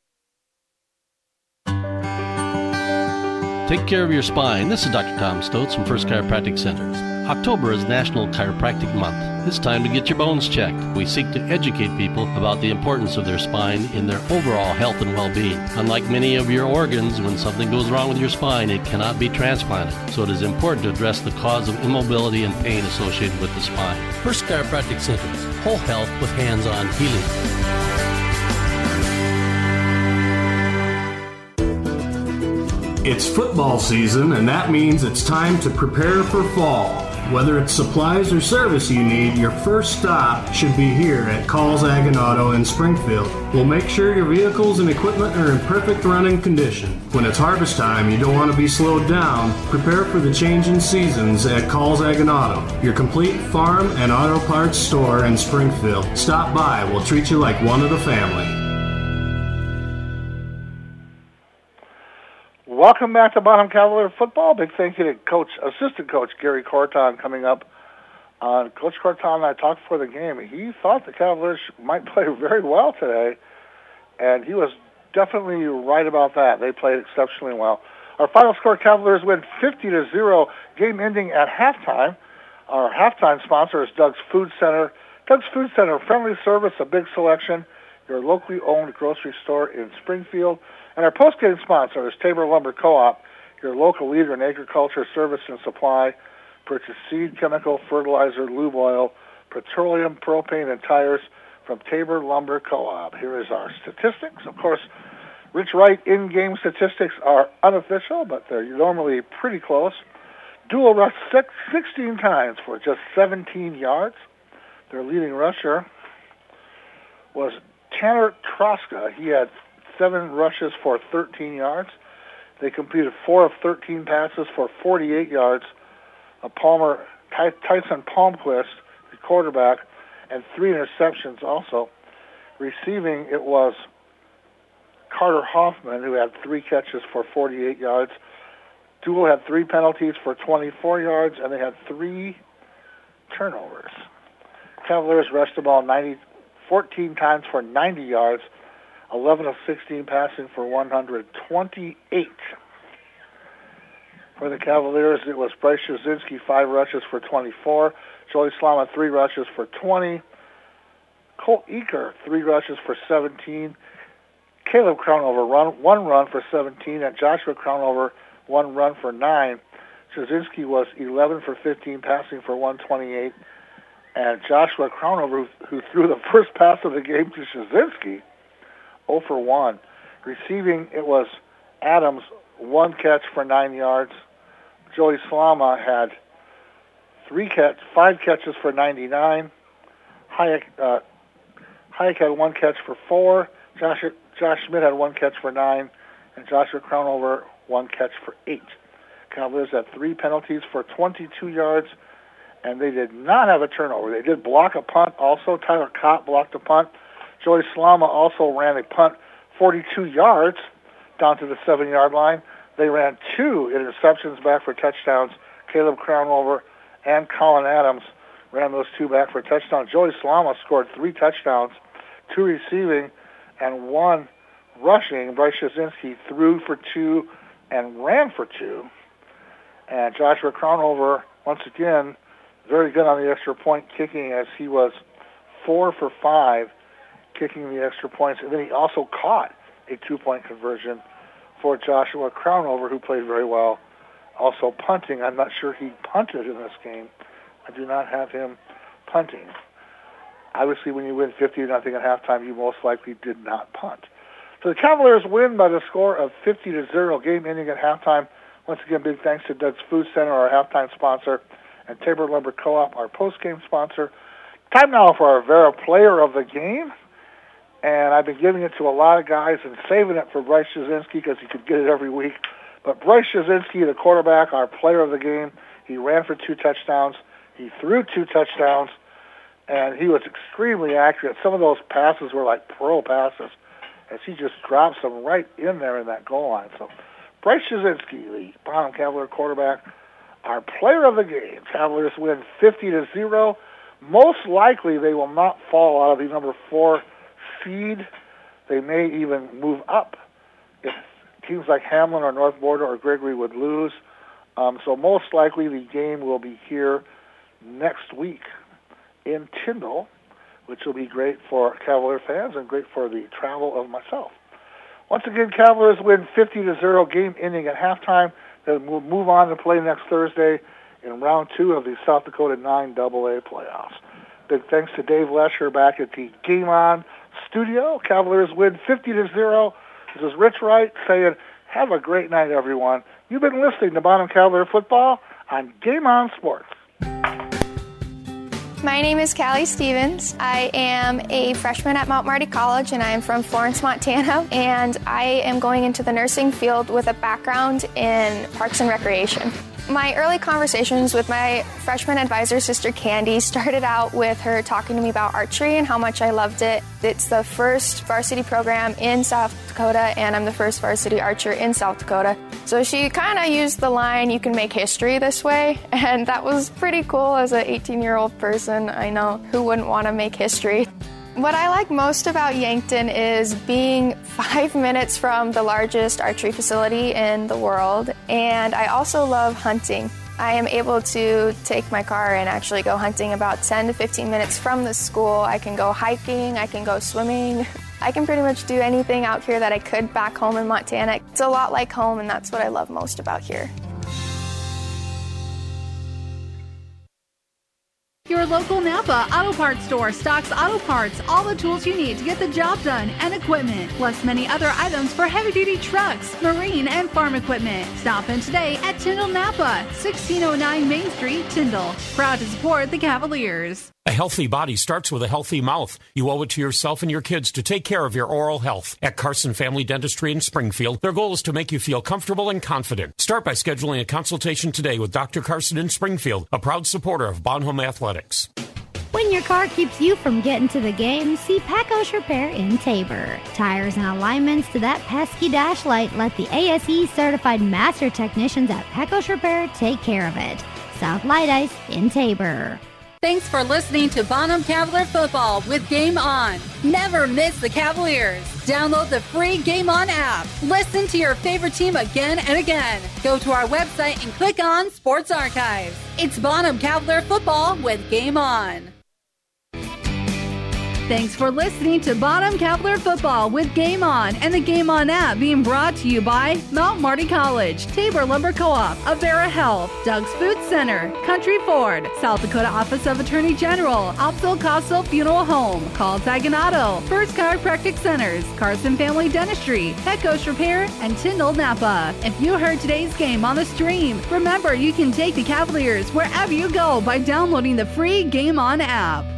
Take care of your spine. This is Dr. Tom Stotz from First Chiropractic Centers. October is National Chiropractic Month. It's time to get your bones checked. We seek to educate people about the importance of their spine in their overall health and well-being. Unlike many of your organs, when something goes wrong with your spine, it cannot be transplanted. So it is important to address the cause of immobility and pain associated with the spine. First Chiropractic Centers, whole health with hands-on healing. It's football season, and that means it's time to prepare for fall. Whether it's supplies or service you need, your first stop should be here at Calls Ag and Auto in Springfield. We'll make sure your vehicles and equipment are in perfect running condition. When it's harvest time, you don't want to be slowed down. Prepare for the change in seasons at Calls Ag and Auto, your complete farm and auto parts store in Springfield. Stop by. We'll treat you like one of the family. Welcome back to Bonham Cavalier football. Big thank you to assistant coach Gary Corton coming up. Coach Corton and I talked before the game. He thought the Cavaliers might play very well today, and he was definitely right about that. They played exceptionally well. Our final score, Cavaliers win 50-0, game ending at halftime. Our halftime sponsor is Doug's Food Center. Doug's Food Center, friendly service, a big selection, your locally owned grocery store in Springfield. And our post-game sponsor is Tabor Lumber Co-op, your local leader in agriculture, service, and supply. Purchase seed, chemical, fertilizer, lube oil, petroleum, propane, and tires from Tabor Lumber Co-op. Here is our statistics. Of course, Rich Wright in-game statistics are unofficial, but they're normally pretty close. Dual rushed 16 times for just 17 yards. Their leading rusher was Tanner Troska. He had 7 rushes for 13 yards. They completed 4 of 13 passes for 48 yards. Tyson Palmquist, the quarterback, and 3 interceptions also. Receiving, it was Carter Hoffman, who had 3 catches for 48 yards. Dual had 3 penalties for 24 yards, and they had 3 turnovers. Cavaliers rushed the ball 14 times for 90 yards. 11 of 16 passing for 128. For the Cavaliers, it was Bryce Jasinski, 5 rushes for 24. Joey Slama, 3 rushes for 20. Colt Eaker, 3 rushes for 17. Caleb Crownover, 1 run for 17. And Joshua Crownover, 1 run for 9. Jasinski was 11 for 15, passing for 128. And Joshua Crownover, who threw the first pass of the game to Jasinski, 0 for 1. Receiving, it was Adams, 1 catch for 9 yards. Joey Slama had 5 catches for 99. Hayek had 1 catch for 4. Josh Schmidt had 1 catch for 9. And Joshua Crownover, 1 catch for 8. Cavaliers had 3 penalties for 22 yards, and they did not have a turnover. They did block a punt also. Tyler Cott blocked a punt. Joey Slama also ran a punt 42 yards down to the 7-yard line. They ran 2 interceptions back for touchdowns. Caleb Crownover and Colin Adams ran those 2 back for touchdowns. Joey Slama scored 3 touchdowns, 2 receiving, and 1 rushing. Bryce Jasinski threw for 2 and ran for 2. And Joshua Crownover, once again, very good on the extra point kicking, as he was 4 for 5 kicking the extra points. And then he also caught a 2-point conversion for Joshua Crownover, who played very well. Also punting. I'm not sure he punted in this game. I do not have him punting. Obviously, when you win 50-0 at halftime, you most likely did not punt. So the Cavaliers win by the score of 50-0, game ending at halftime. Once again, big thanks to Doug's Food Center, our halftime sponsor, and Tabor Lumber Co-op, our post-game sponsor. Time now for our Vera Player of the Game. And I've been giving it to a lot of guys and saving it for Bryce Jasinski because he could get it every week. But Bryce Jasinski, the quarterback, our player of the game, he ran for 2 touchdowns. He threw 2 touchdowns, and he was extremely accurate. Some of those passes were like pro passes, as he just drops them right in there in that goal line. So Bryce Jasinski, the Bonham Cavalier quarterback, our player of the game. Cavaliers win 50-0. Most likely they will not fall out of the number 4 seed. They may even move up if teams like Hamlin or North Border or Gregory would lose. So most likely the game will be here next week in Tyndall, which will be great for Cavalier fans and great for the travel of myself. Once again, Cavaliers win 50-0, game ending at halftime. Then we'll move on to play next Thursday in round 2 of the South Dakota 9AA playoffs. Big thanks to Dave Lesher back at the Game On studio. Cavaliers win 50-0. This is Rich Wright saying, have a great night, everyone. You've been listening to Bonham Cavalier Football on Game On Sports. My name is Callie Stevens. I am a freshman at Mount Marty College, and I am from Florence, Montana, and I am going into the nursing field with a background in Parks and Recreation. My early conversations with my freshman advisor, Sister Candy, started out with her talking to me about archery and how much I loved it. It's the first varsity program in South Dakota, and I'm the first varsity archer in South Dakota. So she kind of used the line, you can make history this way, and that was pretty cool as an 18-year-old person. I know, who wouldn't want to make history? What I like most about Yankton is being 5 minutes from the largest archery facility in the world, and I also love hunting. I am able to take my car and actually go hunting about 10 to 15 minutes from the school. I can go hiking, I can go swimming. I can pretty much do anything out here that I could back home in Montana. It's a lot like home, and that's what I love most about here. Your local Napa Auto Parts store stocks auto parts, all the tools you need to get the job done, and equipment, plus many other items for heavy-duty trucks, marine, and farm equipment. Stop in today at Tyndall Napa, 1609 Main Street, Tyndall. Proud to support the Cavaliers. A healthy body starts with a healthy mouth. You owe it to yourself and your kids to take care of your oral health. At Carson Family Dentistry in Springfield, their goal is to make you feel comfortable and confident. Start by scheduling a consultation today with Dr. Carson in Springfield, a proud supporter of Bonham Athletics. When your car keeps you from getting to the game, see Pacos Repair in Tabor. Tires and alignments to that pesky dash light, let the ASE certified master technicians at Pacos Repair take care of it. South Light Ice in Tabor. Thanks for listening to Bonham Cavalier Football with Game On. Never miss the Cavaliers. Download the free Game On app. Listen to your favorite team again and again. Go to our website and click on Sports Archives. It's Bonham Cavalier Football with Game On. Thanks for listening to Bonham Cavalier Football with Game On and the Game On app, being brought to you by Mount Marty College, Tabor Lumber Co-op, Avera Health, Doug's Food Center, Country Ford, South Dakota Office of Attorney General, Opsel Costal Funeral Home, Carl's Aganato, First Chiropractic Centers, Carson Family Dentistry, Pecos Repair, and Tyndall Napa. If you heard today's game on the stream, remember you can take the Cavaliers wherever you go by downloading the free Game On app.